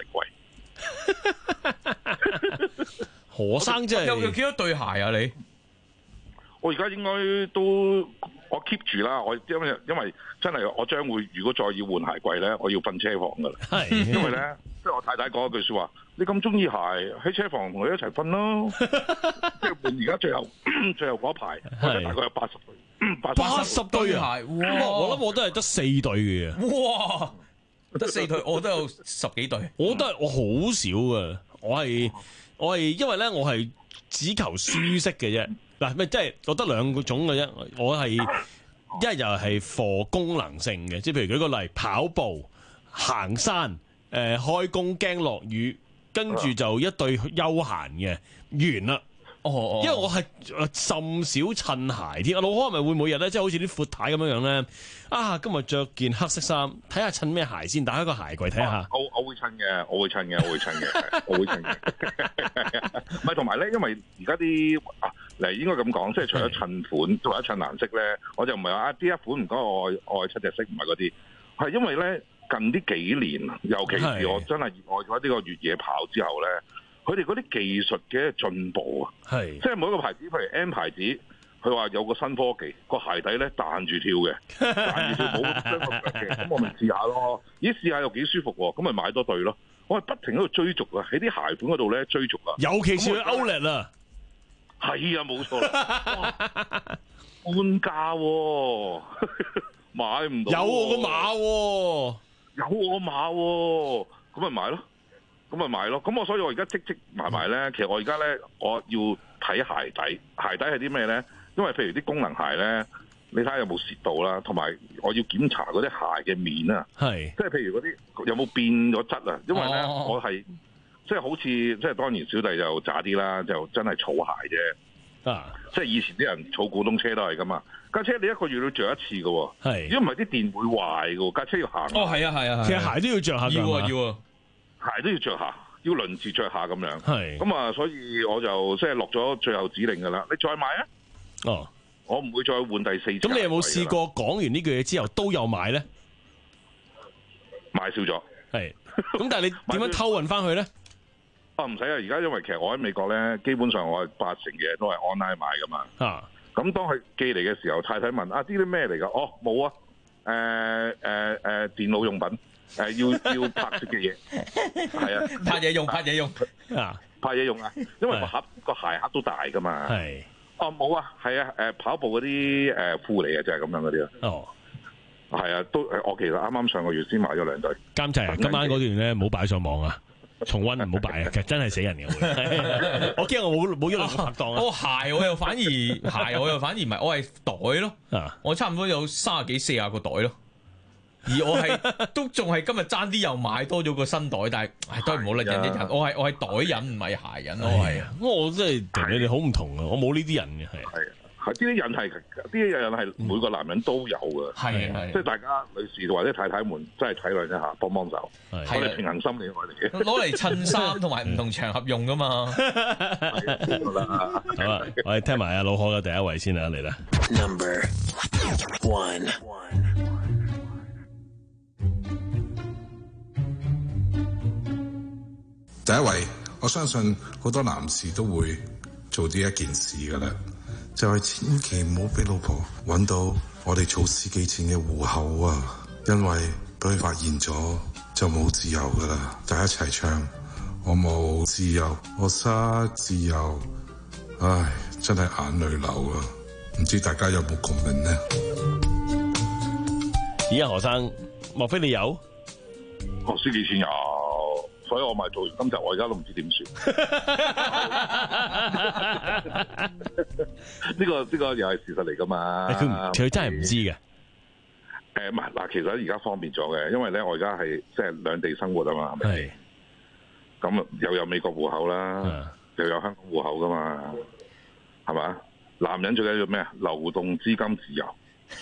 鞋櫃。 何生真係有有幾多對鞋啊？你？ 我而家應該都我 keep 住啦，我因為因為真係我將會如果再要換鞋櫃咧，我要瞓車房噶啦。係，因為咧即係我太太講一句説話，你咁中意鞋喺車房同佢一齊瞓咯。即係換而家最後最後嗰排，我大概有八十對，八十對啊！哇！我諗我都係得四對嘅。 哇！得四對，我都有十幾對。 我都係我好少啊！我係我係因為咧，我係只求舒適嘅啫。嗱，咪即係我得兩個種嘅啫。我係一係又係 for 功能性嘅，即係譬如舉個例，跑步、行山、誒、呃、開工驚落雨，跟住就一對休閒嘅完啦。哦，因為我係甚少襯鞋添。阿老柯係咪會每日咧，即係好似啲闊太咁樣樣咧？啊，今日着件黑色衫，睇下襯咩鞋先，打開個鞋櫃睇下。 我我會襯嘅，我會襯嘅，我會襯嘅，我會襯嘅。唔係同埋咧，因為而家啲啊，嚟應該咁講，即係除咗襯款，或者襯顏色咧，我就唔係話啊，呢一款唔該我我係七隻色，唔係嗰啲。係因為咧近呢幾年，尤其是我真係熱愛咗呢個越野跑之後咧。佢哋嗰啲技術嘅進步啊，係即係每一個牌子，譬如 M 牌子，佢話有個新科技，個鞋底咧彈住跳嘅，彈住跳冇雙腳嘅，咁我咪試下咯。咦，試下又幾舒服喎，咁咪買多對咯。我係不停喺度追逐啊，喺啲鞋款嗰度咧追逐啊。 尤其是去 Outlet 啊， 係啊，冇錯啦，半價喎，買唔到。 有我個碼喎， 有我個碼喎，咁咪買咯。咁咪買咯，咁我所以我而家積積埋埋咧，其實我而家咧我要睇鞋底，鞋底係啲咩咧？因為譬如啲功能鞋咧，你睇下有冇蝕到啦，同埋我要檢查嗰啲鞋嘅面啊，係，即係譬如嗰啲有冇變咗質啊？因為咧、哦、我係即係好似即係當然小弟就渣啲啦，就真係儲鞋啫。啊！即係以前啲人儲古董車都係噶嘛，架車你一個月要着一次噶，係，如果唔係啲電會壞噶，架車要行。哦，係啊，係啊，其實鞋都要着下，要啊，要啊。鞋都要着下，要輪住着下咁樣。係咁啊，所以我就即係落咗最後指令噶啦。你再買啊？哦，我唔會再換第四隻。咁你有冇試過講完呢句嘢之後都有買咧？買少咗。係。咁但係你點樣偷運翻去咧？啊，唔使啊！而家因為其實我喺美國咧，基本上我係八成嘅都係 online 買噶嘛。啊。咁當佢寄嚟嘅時候，太太問啊：啲啲咩嚟噶？哦，冇啊。誒誒誒，電腦用品。誒、呃，要要拍攝嘅嘢，係啊，拍嘢用，拍嘢用啊，拍嘢用啊，因為個盒個鞋盒都大噶嘛，係，哦冇啊，係啊，誒跑步嗰啲誒褲嚟嘅，就係咁樣嗰啲咯，哦，係啊，都誒，我其實啱啱上個月先買咗兩對，監製啊，今晚嗰段咧唔好擺上網啊，重溫唔好擺啊，其實真係死人嘅會，我驚我冇冇一路拍檔啊，我鞋我又反而鞋我又反而唔係，我係袋咯，啊，我差唔多有三十幾四十個袋咯。 而我係都仲係今日爭啲又買多咗個新袋，但係唉都係唔好啦，人一人，我係我係袋人唔係鞋人，我係啊， 我真係同你哋好唔同啊！我冇呢啲人嘅，係係係呢啲人係呢啲人係每個男人都有嘅， 係係即係大家女士或者太太們真係體諒一下，幫幫手，我哋平衡心理我哋嘅， 攞嚟襯衫同埋唔同場合用噶嘛。 好啦， 好啦，我哋聽埋阿老何嘅第一位先啦，嚟啦。 Number one。 第一位，我相信好多男士都會做啲一件事噶啦，就係、是、千祈唔好俾老婆揾到我哋儲司機錢嘅戶口啊，因為俾佢發現咗就冇自由噶啦。大家一齊唱，我冇自由，我失自由，唉，真係眼淚流啊！唔知大家有冇共鳴呢？ 而家何生，莫非你有？ 我司機錢有。所以我咪做完今集，我而家都唔知點算。呢個呢個又係事實嚟噶嘛？ 佢佢真係唔知嘅。 誒唔係嗱，其實而家方便咗嘅，因為咧我而家係即係兩地生活啊嘛，係咪？咁又有美國戶口啦，又有香港戶口噶嘛，係嘛？男人最緊要咩啊？流動資金自由。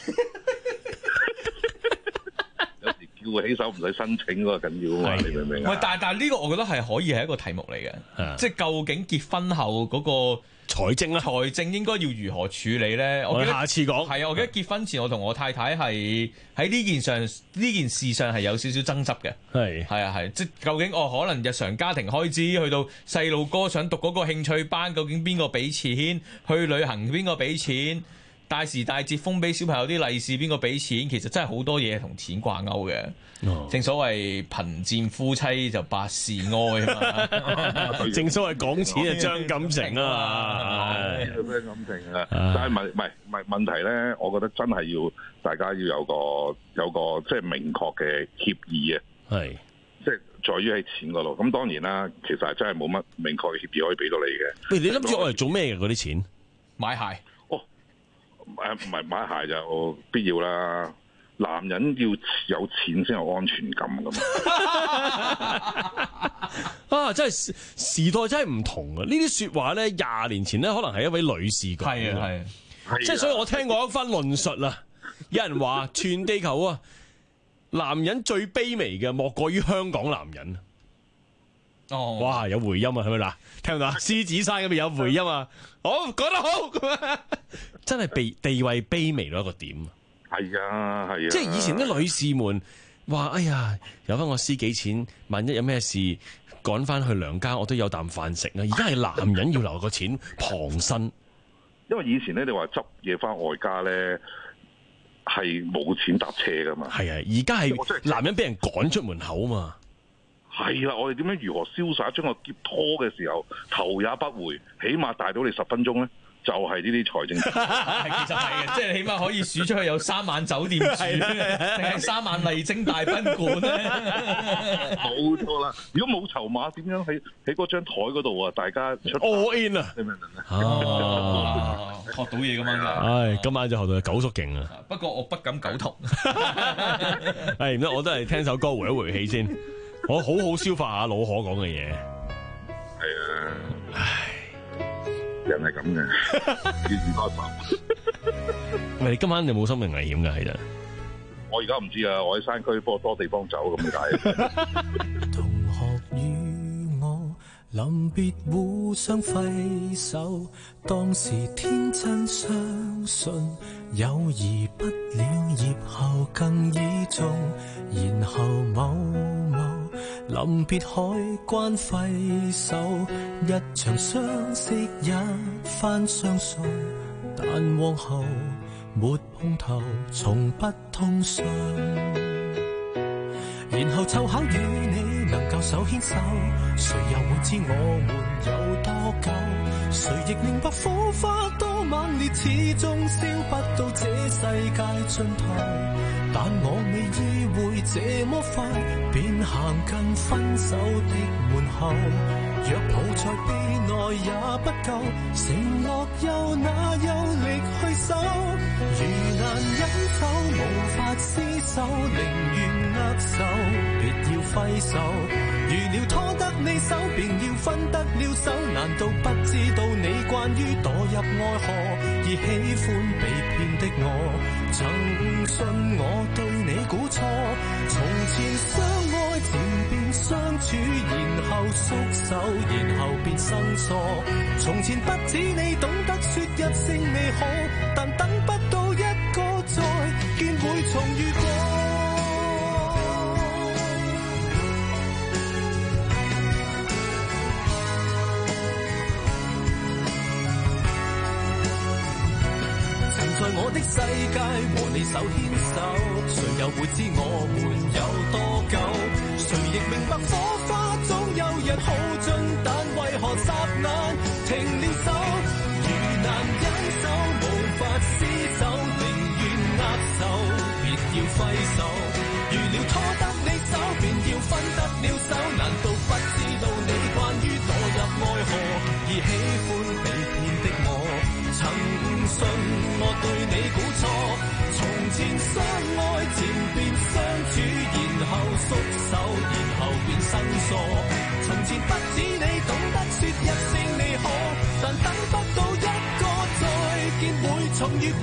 叫起手唔使申請嗰個緊要啊嘛，你明唔明啊？ 喂，但係但係呢個我覺得係可以係一個題目嚟嘅，即係究竟結婚後嗰個財政啊， 財政應該要如何處理咧？我我下次講。 係啊，我記得結婚前我同我太太係喺呢件上呢件事上係有少少爭執嘅。 係係啊係，即係究竟哦，可能日常家庭開支去到細路哥想讀嗰個興趣班，究竟邊個俾錢？去旅行邊個俾錢？大時大節封俾小朋友啲利是，邊個俾錢？其實真係好多嘢同錢掛鈎嘅。哦、正所謂貧賤夫妻就百事哀啊嘛。 正所謂講錢就傷感情啊嘛。 傷感情啊！但係問唔係唔係問題咧？我覺得真係要大家要有個有個即係明確嘅協議啊。係即係在於喺錢嗰度。咁當然啦，其實係真係冇乜明確嘅協議可以俾到你嘅。 喂，你諗住我嚟做咩嘅嗰啲錢？ 買鞋。 誒唔係買鞋就必要啦，男人要有錢先有安全感㗎嘛。 啊，真係時代真係唔同啊！呢啲説話咧，廿年前咧可能係一位女士講嘅，係啊係，即係所以我聽過一番論述啦。有人話全地球啊，男人最卑微嘅莫過於香港男人。哦，哇，有回音啊，係咪嗱？聽到啊，獅子山嗰邊有回音啊！好，講得好，咁啊，真係被地位卑微到一個點。 係啊，係啊。即係以前啲女士們話：哎呀，有翻我私己錢，萬一有咩事趕翻去娘家，我都有啖飯食啊！而家係男人要留個錢傍身。 因為以前咧，你話執嘢翻外家咧，係冇錢搭車噶嘛。 係啊，而家係男人俾人趕出門口嘛。 係啦，我哋點樣如何瀟灑將個篋拖嘅時候頭也不回，起碼帶到你十分鐘咧，就係呢啲財政。 其實係嘅，即係起碼可以數出去有三晚酒店住，定係三晚麗晶大賓館咧？ 冇錯啦！如果冇籌碼，點樣喺喺嗰張台嗰度啊？大家出 all in 啊！ 你明唔明啊？ 哦，學到嘢咁樣㗎。 唉，今晚就學到九叔勁啊！ 不過我不敢苟同。 係唔得，我都係聽首歌回一回氣先。我好好消化下老可講嘅嘢。 係啊，唉，人係咁嘅，要多手。 喂，你今晚有冇生命危險㗎？其實我而家唔知啊，我喺山區，不過多地方走咁解。 同學與我臨別互相揮手，當時天真相信友誼不了業後更倚重，然後某某臨別海關揮手，一場相識一番相送，但往後沒碰頭，從不通訊。然後湊巧與你能夠手牽手，誰又會知我們有多久？誰亦明白火花多猛烈，始終燒不到這世界盡頭。但我未意會這麼快便行近分手的門口，若抱在臂內愛也不夠，承諾又哪有力去守？如難忍受，無法廝守，寧願握手，別要揮手。如了拖得你手，便要分得了手。難道不知道你慣於墮入愛河，而喜歡被騙的我？曾信我對你估錯，從前相愛漸變相處，然後縮手，然後變生疏。從前不止你懂得說一聲你好，但等不到一個再見會重遇過。在我的世界和你手牽手，誰又會知我們有多久？誰亦明白火花總有日耗盡，但為何霎眼停了手？如難忍受，無法廝守，寧願握手，別要揮手。如了拖得你手，便要分得了手。難道不知道你慣於墮入愛河，而喜歡被騙的我？曾信我對你估錯，從前相愛漸變相處，然後縮手，然後變生疏。從前不止你懂得說一聲你好，但等不到一個再見會重遇過。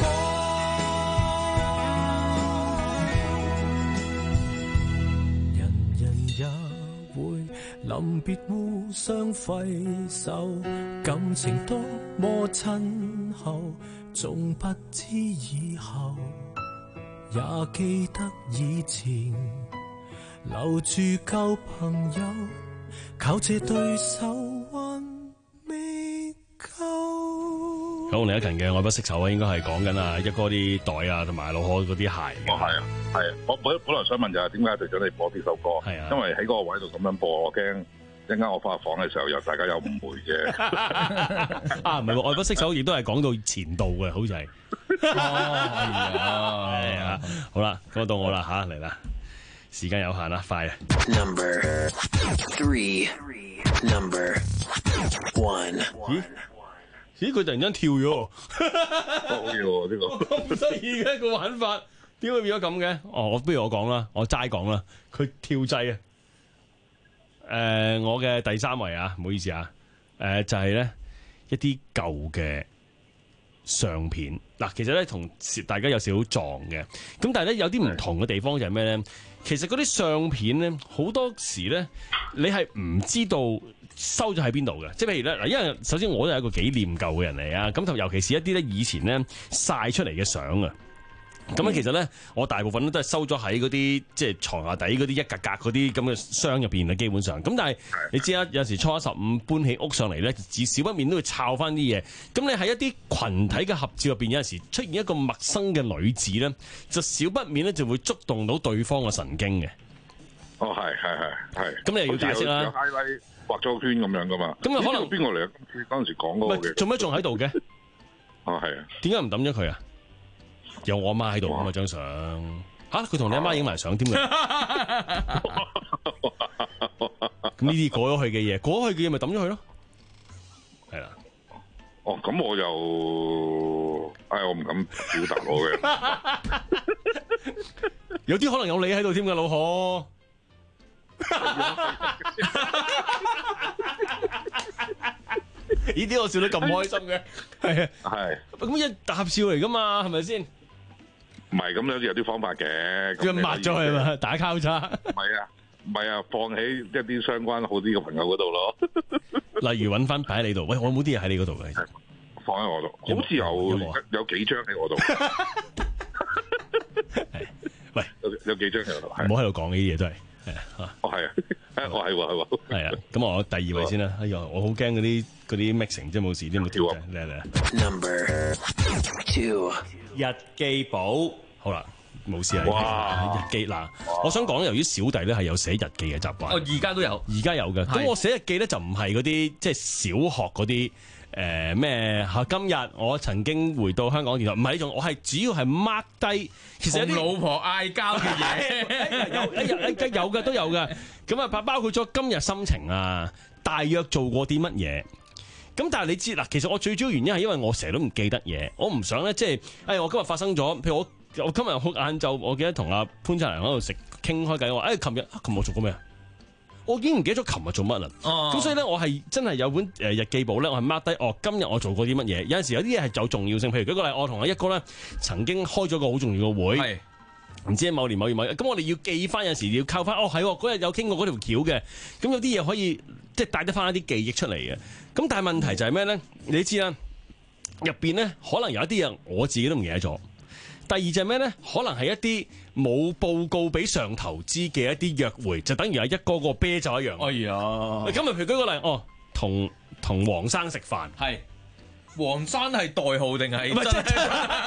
人人也會臨別互相揮手，感情多麼親厚，總不知以後，也記得以前留住舊朋友，靠這對手還未夠。 好，李克勤嘅愛不釋手啊，應該係講緊啊一哥啲袋啊，同埋老何嗰啲鞋。 哦，係啊，係啊，我本本來想問就係點解隊長你播呢首歌？係啊，因為喺嗰個位度咁樣播，我驚一陣間我翻入房嘅時候又大家有誤會嘅。 啊，唔係喎，愛不釋手亦都係講到前度嘅，好似係。哦，係啊，好啦，咁到我啦吓，嚟啦，時間有限啦，快啊 ！Number three, number one。 咦？咦？佢突然間跳咗， 好嘢喎！呢個咁得意嘅一個玩法，點會變咗咁嘅？哦，我不如我講啦，我齋講啦，佢跳掣啊！誒、呃，我嘅第三位啊，唔好意思啊，誒、呃，就係、是、咧一啲舊嘅相片嗱，其實咧同大家有少少撞嘅，咁但係咧有啲唔同嘅地方就係咩咧？其實嗰啲相片咧好多時咧，你係唔知道收咗喺邊度嘅，即係譬如咧嗱，因為首先我都係一個幾念舊嘅人嚟啊，咁同尤其是一啲咧以前咧曬出嚟嘅相啊。咁咧，其實咧，我大部分都係收咗喺嗰啲即係床下底嗰啲一格格嗰啲咁嘅箱入邊啊，基本上。咁但係你知啦，有時初一十五搬起屋上嚟咧，至少不免都會摷翻啲嘢。咁你喺一啲群體嘅合照入邊，有陣時出現一個陌生嘅女子咧，就少不免咧就會觸動到對方嘅神經嘅。 哦，係係係係。咁你又要解釋啦。 有 highlight 畫咗個圈咁樣噶嘛？ 咁啊，可能邊個嚟啊？嗰陣時講嗰個嘅。 做咩仲喺度嘅？ 哦，係啊。點解唔抌咗佢啊？有我阿媽喺度啊嘛，張相吓，佢同你阿媽影埋相添嘅。咁呢啲過咗去嘅嘢，過咗去嘅嘢咪抌咗佢咯。係啦。 哦，咁我又，唉，我唔敢表達我嘅。 有啲可能有你喺度添㗎，老何。呢啲我笑得咁開心嘅，係啊， 係。 咁一大合照嚟㗎嘛，係咪先？ 唔係，咁有有啲方法嘅， 咁抹咗佢嘛，打交叉。 唔係啊，唔係啊，放喺一啲相關好啲嘅朋友嗰度咯。 例如揾翻擺喺你度，喂，我冇啲嘢喺你嗰度嘅， 放喺我度，好似有有，有幾張喺我度。 喂， 有有幾張喺我度， 唔好喺度講呢啲嘢都係。係啊， 哦係啊，我係喎係喎， 係啊，咁我第二位先啦。哎呀，我好驚嗰啲嗰啲 mixing 即係冇事，啲冇跳嘅，嚟嚟。 Number two， 日記簿，好啦，冇事啊。哇，日記嗱，我想講，由於小弟咧係有寫日記嘅習慣， 哦，而家都有， 而家有嘅。咁我寫日記咧就唔係嗰啲即係小學嗰啲。誒咩嚇？今日我曾經回到香港電台，唔係呢種，我係主要係 mark 低，其實有啲老婆嗌交嘅嘢， 有一日一有嘅都有嘅。咁啊，包包括咗今日心情啊，大約做過啲乜嘢。 咁但係你知嗱，其實我最主要原因係因為我成日都唔記得嘢，我唔想咧即係，誒我今日發生咗，譬如我我今日好晏晝，我記得同阿潘燦良喺度食傾開偈，話誒琴日琴日我做過咩啊？我已經唔記得咗琴日做乜啦。咁、哦、所以咧，我係真係有本誒日記簿咧，我係 mark 低哦，今日我做過啲乜嘢。有陣時有啲嘢係有重要性，譬如舉個例，我同阿一哥咧曾經開咗個好重要嘅會。唔知某年某月某日，咁我哋要記翻，有時要靠翻。哦，係嗰日有傾過嗰條橋嘅，咁有啲嘢可以即係帶得翻一啲記憶出嚟嘅。咁但係問題就係咩咧？你知啦，入邊咧可能有一啲嘢我自己都唔記得咗。第二就係咩咧？可能係一啲冇報告俾上頭知嘅一啲約會，就等於係一哥個啤酒一樣。 哎呀！ 今日譬如舉個例，哦，同同黃生食飯係。黃生係代號定係真係？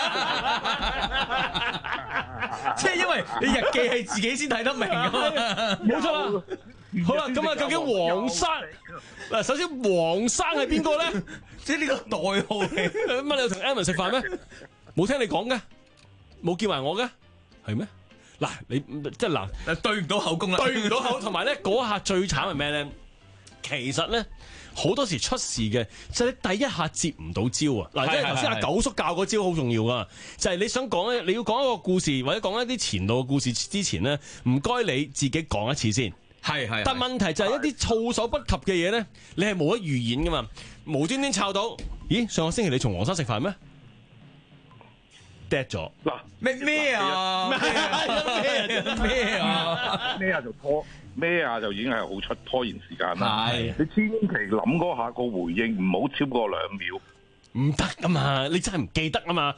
即係因為你日記係自己先睇得明㗎嘛， 冇錯啦。好啦，咁啊，究竟黃生嗱，首先黃生係邊個咧？ 即係呢個代號嚟。 乜你有同 Emma 食飯咩？冇聽你講嘅，冇叫埋我嘅，係咩？嗱，你即係嗱， 對唔到口供啦， 對唔到口，同埋咧嗰下最慘係咩咧？其實咧。好多時出事嘅就係、是、你第一下接唔到招啊！嗱，即係頭先阿九叔教嗰招好重要啊！就係、是、你想講咧，你要講一個故事或者講一啲前度嘅故事之前咧，唔該你自己講一次先。 係係。但問題就係一啲措手不及嘅嘢咧，你係冇得預演噶嘛？無端端抄到，咦？上個星期你同黃生食飯咩 ？dead 咗嗱咩咩啊？咩啊？咩啊？ 咩啊？就拖。咩啊？就已經係好出拖延時間啦。係你千祈諗嗰下個回應唔好超過兩秒， 唔得噶嘛！你真係唔記得啊嘛！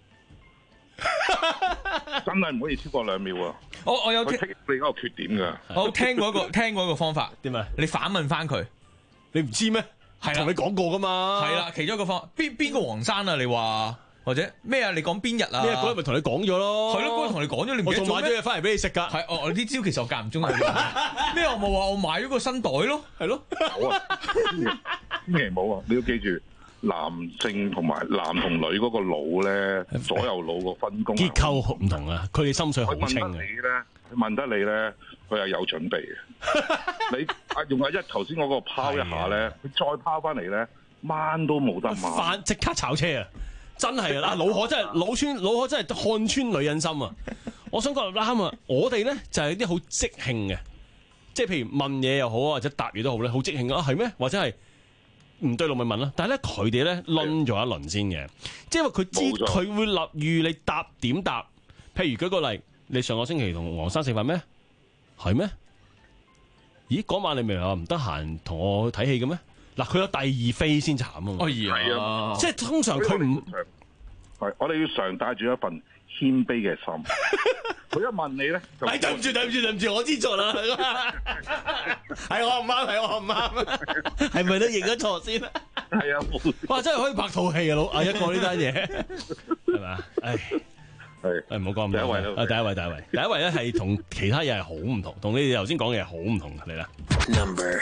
真係唔可以超過兩秒啊！ 我我有聽你嗰個缺點㗎。 我聽過一個聽過一個方法點啊？ 你反問翻佢， 你唔知咩？係同你講過噶嘛？ 係啦，其中一個方法，邊邊個黃生啊？你話？或者咩啊？你講邊日啊？ 咩嗰日咪同你講咗咯？ 係咯，嗰日同你講咗，你唔記得咗咩？ 我仲買咗嘢翻嚟俾你食㗎。 係哦，呢招其實我間唔中係咩？我冇話我買咗個新袋咯，係咯。 好啊，千祈冇啊！你要記住，男性同埋男同女嗰個腦咧，左右腦個分工結構唔同啊。佢哋心水好清啊。 問得你咧，問得你咧，佢係有準備嘅。你啊用阿一頭先嗰個拋一下咧，佢再拋翻嚟咧，掹都冇得掹。 翻即刻炒車啊！真係啊！老可真係老穿老可真係看穿女人心啊！我想講啱啊！我哋咧就係啲好即興嘅，即係譬如問嘢又好啊，或者答嘢都好咧，好即興啊！係咩？或者係唔對路咪問啦。但係咧佢哋咧論咗一輪先嘅，即係話佢知佢會立預你答點答。譬如舉個例，你上個星期同黃生食飯咩？係咩？咦，嗰晚你咪話唔得閒同我睇戲嘅咩？嗱，佢有第二飛先慘啊嘛！ 係啊， 即係通常佢唔係，我哋要常帶住一份謙卑嘅心。佢一問你咧， 係對唔住，對唔住，對唔住，我知錯啦。係我唔啱，係我唔啱，係咪都認咗錯先啊？ 係啊！ 哇，真係可以拍套戲啊！老阿一個呢單嘢係咪？唉，係誒，唔好講咁多。第一位啦，第一位，第一位，第一位咧係同其他嘢係好唔同，同你哋頭先講嘅嘢好唔同嘅嚟啦。 Number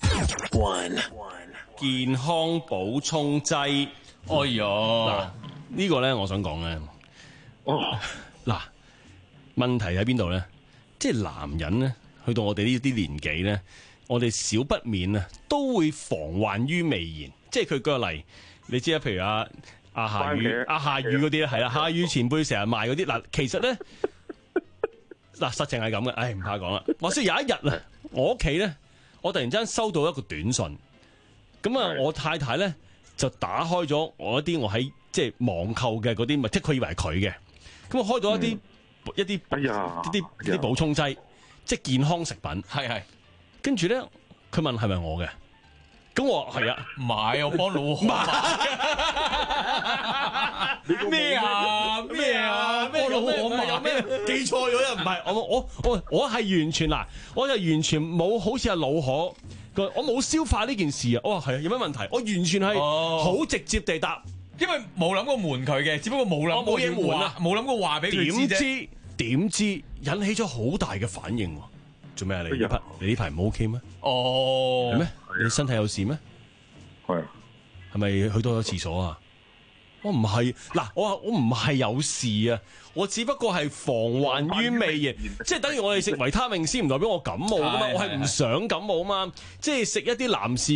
one。 健康補充劑，哎呀，嗱呢個咧，我想講咧，哦，嗱問題喺邊度咧？即係男人咧，去到我哋呢啲年紀咧，我哋少不免啊，都會防患於未然。即係佢舉個例，你知啊，譬如阿阿夏雨、阿夏雨嗰啲咧，係啦，夏雨前輩成日賣嗰啲，嗱其實咧，嗱實情係咁嘅，唉唔怕講啦。話說有一日啊，我屋企咧，我突然之間收到一個短信。咁啊，我太太咧就打開咗我一啲我喺即係網購嘅嗰啲，咪即係佢以為係佢嘅。咁我開到一啲、嗯、一啲一啲一啲補充劑，即係健康食品。係係。跟住咧，佢問係咪我嘅？咁我話係啊， 買我幫老買。咩啊咩啊咩老我買有咩？ 記錯咗又唔係我我我我係完全嗱，我就完全冇好似阿老可。我冇消化呢件事啊！我話係啊，有咩問題？我完全係好直接地答， 因為冇諗過瞞佢嘅，只不過冇諗過嘢瞞啊，冇諗過話俾佢知啫。 點知點知引起咗好大嘅反應？做咩啊？你呢排你呢排唔 OK 咩？ 哦， 係咩？你身體有事咩？ 係係咪去多咗廁所啊？我唔係嗱，我話我唔係有事啊，我只不過係防患於未然，即係等於我哋食維他命 C 唔代表我感冒噶嘛，我係唔想感冒啊嘛，即係食一啲男士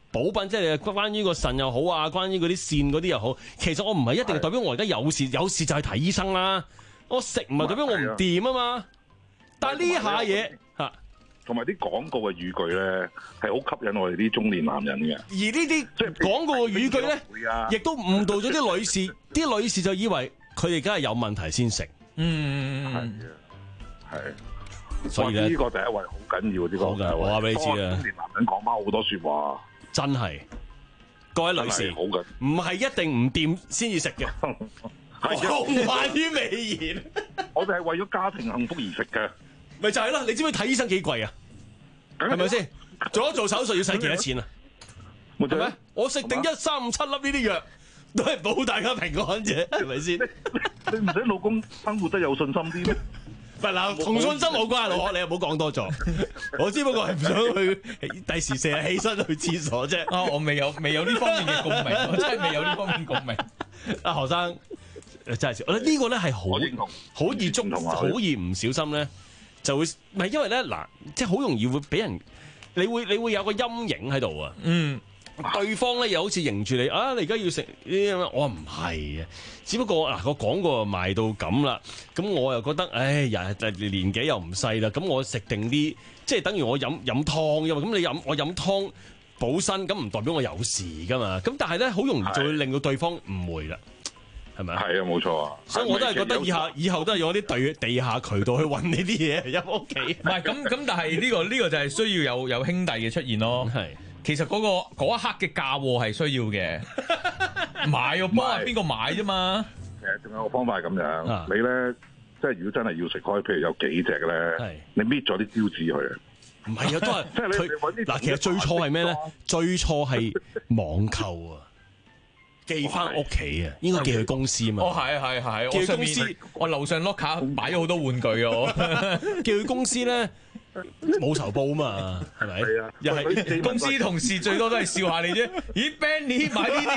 補品，即係關於個腎又好啊，關於嗰啲線嗰啲又好，其實我唔係一定代表我而家有事，有事就去睇醫生啦。我食唔係代表我唔掂啊嘛。但係呢下嘢嚇， 同埋啲廣告嘅語句咧係好吸引我哋啲中年男人嘅。 而呢啲即係廣告嘅語句咧，亦都誤導咗啲女士，啲女士就以為佢哋梗係有問題先食。 嗯， 係啊，係。 所以咧， 呢個第一位好緊要，呢個好嘅，我話俾你知啊。 中年男人講翻好多説話， 真係各位女士， 好緊， 唔係一定唔掂先至食嘅。紅顏於美言， 我哋係為咗家庭幸福而食嘅。 咪就係咯，你知唔知睇醫生幾貴啊？係咪先？做一做手術要使幾多錢啊？係咪？我食定一三五七粒呢啲藥，都係保大家平安啫，係咪先？ 你唔使老公生活得有信心啲咩？ 唔係嗱，同信心冇關係，老何你又唔好講多咗。我只不過係唔想去第時成日起身去廁所啫。 啊，我未有未有呢方面嘅共鳴，我真係未有呢方面共鳴。 阿何生，真係，我覺得呢個咧係好好易捉，好易唔小心咧就會，唔係因為咧嗱，即係好容易會俾人，你會你會有個陰影喺度啊。嗯。對方咧又好似迎住你啊！你而家要食呢啲咁樣，我話唔係啊，只不過嗱個廣告賣到咁啦，咁我又覺得，唉，人年紀又唔細啦，咁我食定啲，即係等於我飲飲湯，因為咁你飲我飲湯補身，咁唔代表我有事噶嘛，咁但係咧好容易就會令到對方誤會啦，係咪啊？ 係啊，冇錯啊。 所以我都係覺得以下以後都係用啲地地下渠道去揾呢啲嘢入屋企。 唔係咁咁，但係呢個呢個就係需要有有兄弟嘅出現咯。係。其實嗰、嗰個嗰一刻嘅嫁禍係需要嘅，買個幫邊個買啫嘛？ 其實仲有個方法係咁樣，啊、你咧即係如果真係要食開，譬如有幾隻咧，你搣咗啲招紙佢啊？ 唔係啊，都係即係你嗱，其實最錯係咩咧？最錯係網購啊！寄翻屋企啊，應該寄去公司嘛。 哦，係係係，寄去公司，我樓上 lock 卡擺咗好多玩具啊， 寄去公司咧。冇仇報嘛，係咪？係啊， 又係公司同事最多都係笑下你啫。咦 ，Benny 買呢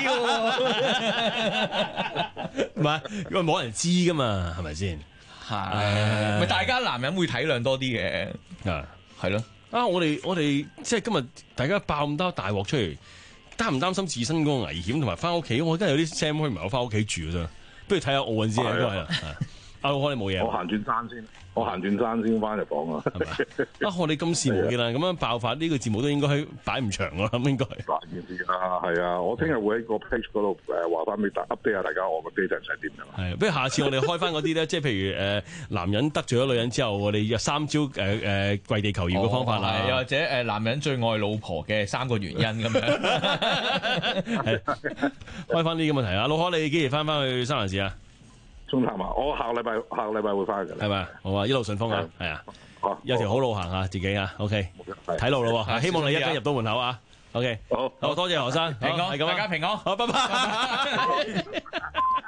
啲喎， 唔係，因為冇人知噶嘛，係咪先？ 係，咪大家男人會體諒多啲嘅， 啊， 係咯。 啊，我哋我哋即係今日大家爆咁多大鑊出嚟，擔唔擔心自身嗰個危險同埋翻屋企？我真係有啲 Sam 可以唔係我翻屋企住啫，不如睇下奧運先都係啦。阿老哥你冇嘢， 我行轉山先，我行轉山先翻入房啊！ 係咪？啊，我哋咁羨慕嘅啦，咁樣爆發呢個節目都應該擺唔長㗎啦，應該。 嗱，件事啊，係啊，我聽日會喺個 page 嗰度誒話翻俾大 update 下大家我個機制係點㗎啦。 係，不如下次我哋開翻嗰啲咧，即係譬如誒男人得罪咗女人之後，我哋有三招誒誒跪地求饒嘅方法啦， 又或者誒男人最愛老婆嘅三個原因咁樣。 係，開翻啲咁嘅題啊！老可，你幾時翻翻去三藩市啊？ 中潭啊！我下個禮拜下個禮拜會翻去嘅， 係咪？好啊，一路順風啊，係啊，有條好路行下自己啊 ，OK，睇路咯喎，希望你一間入到門口啊 ，OK，好，好多謝何生， 平安， 係咁啊， 大家平安， 好，拜拜。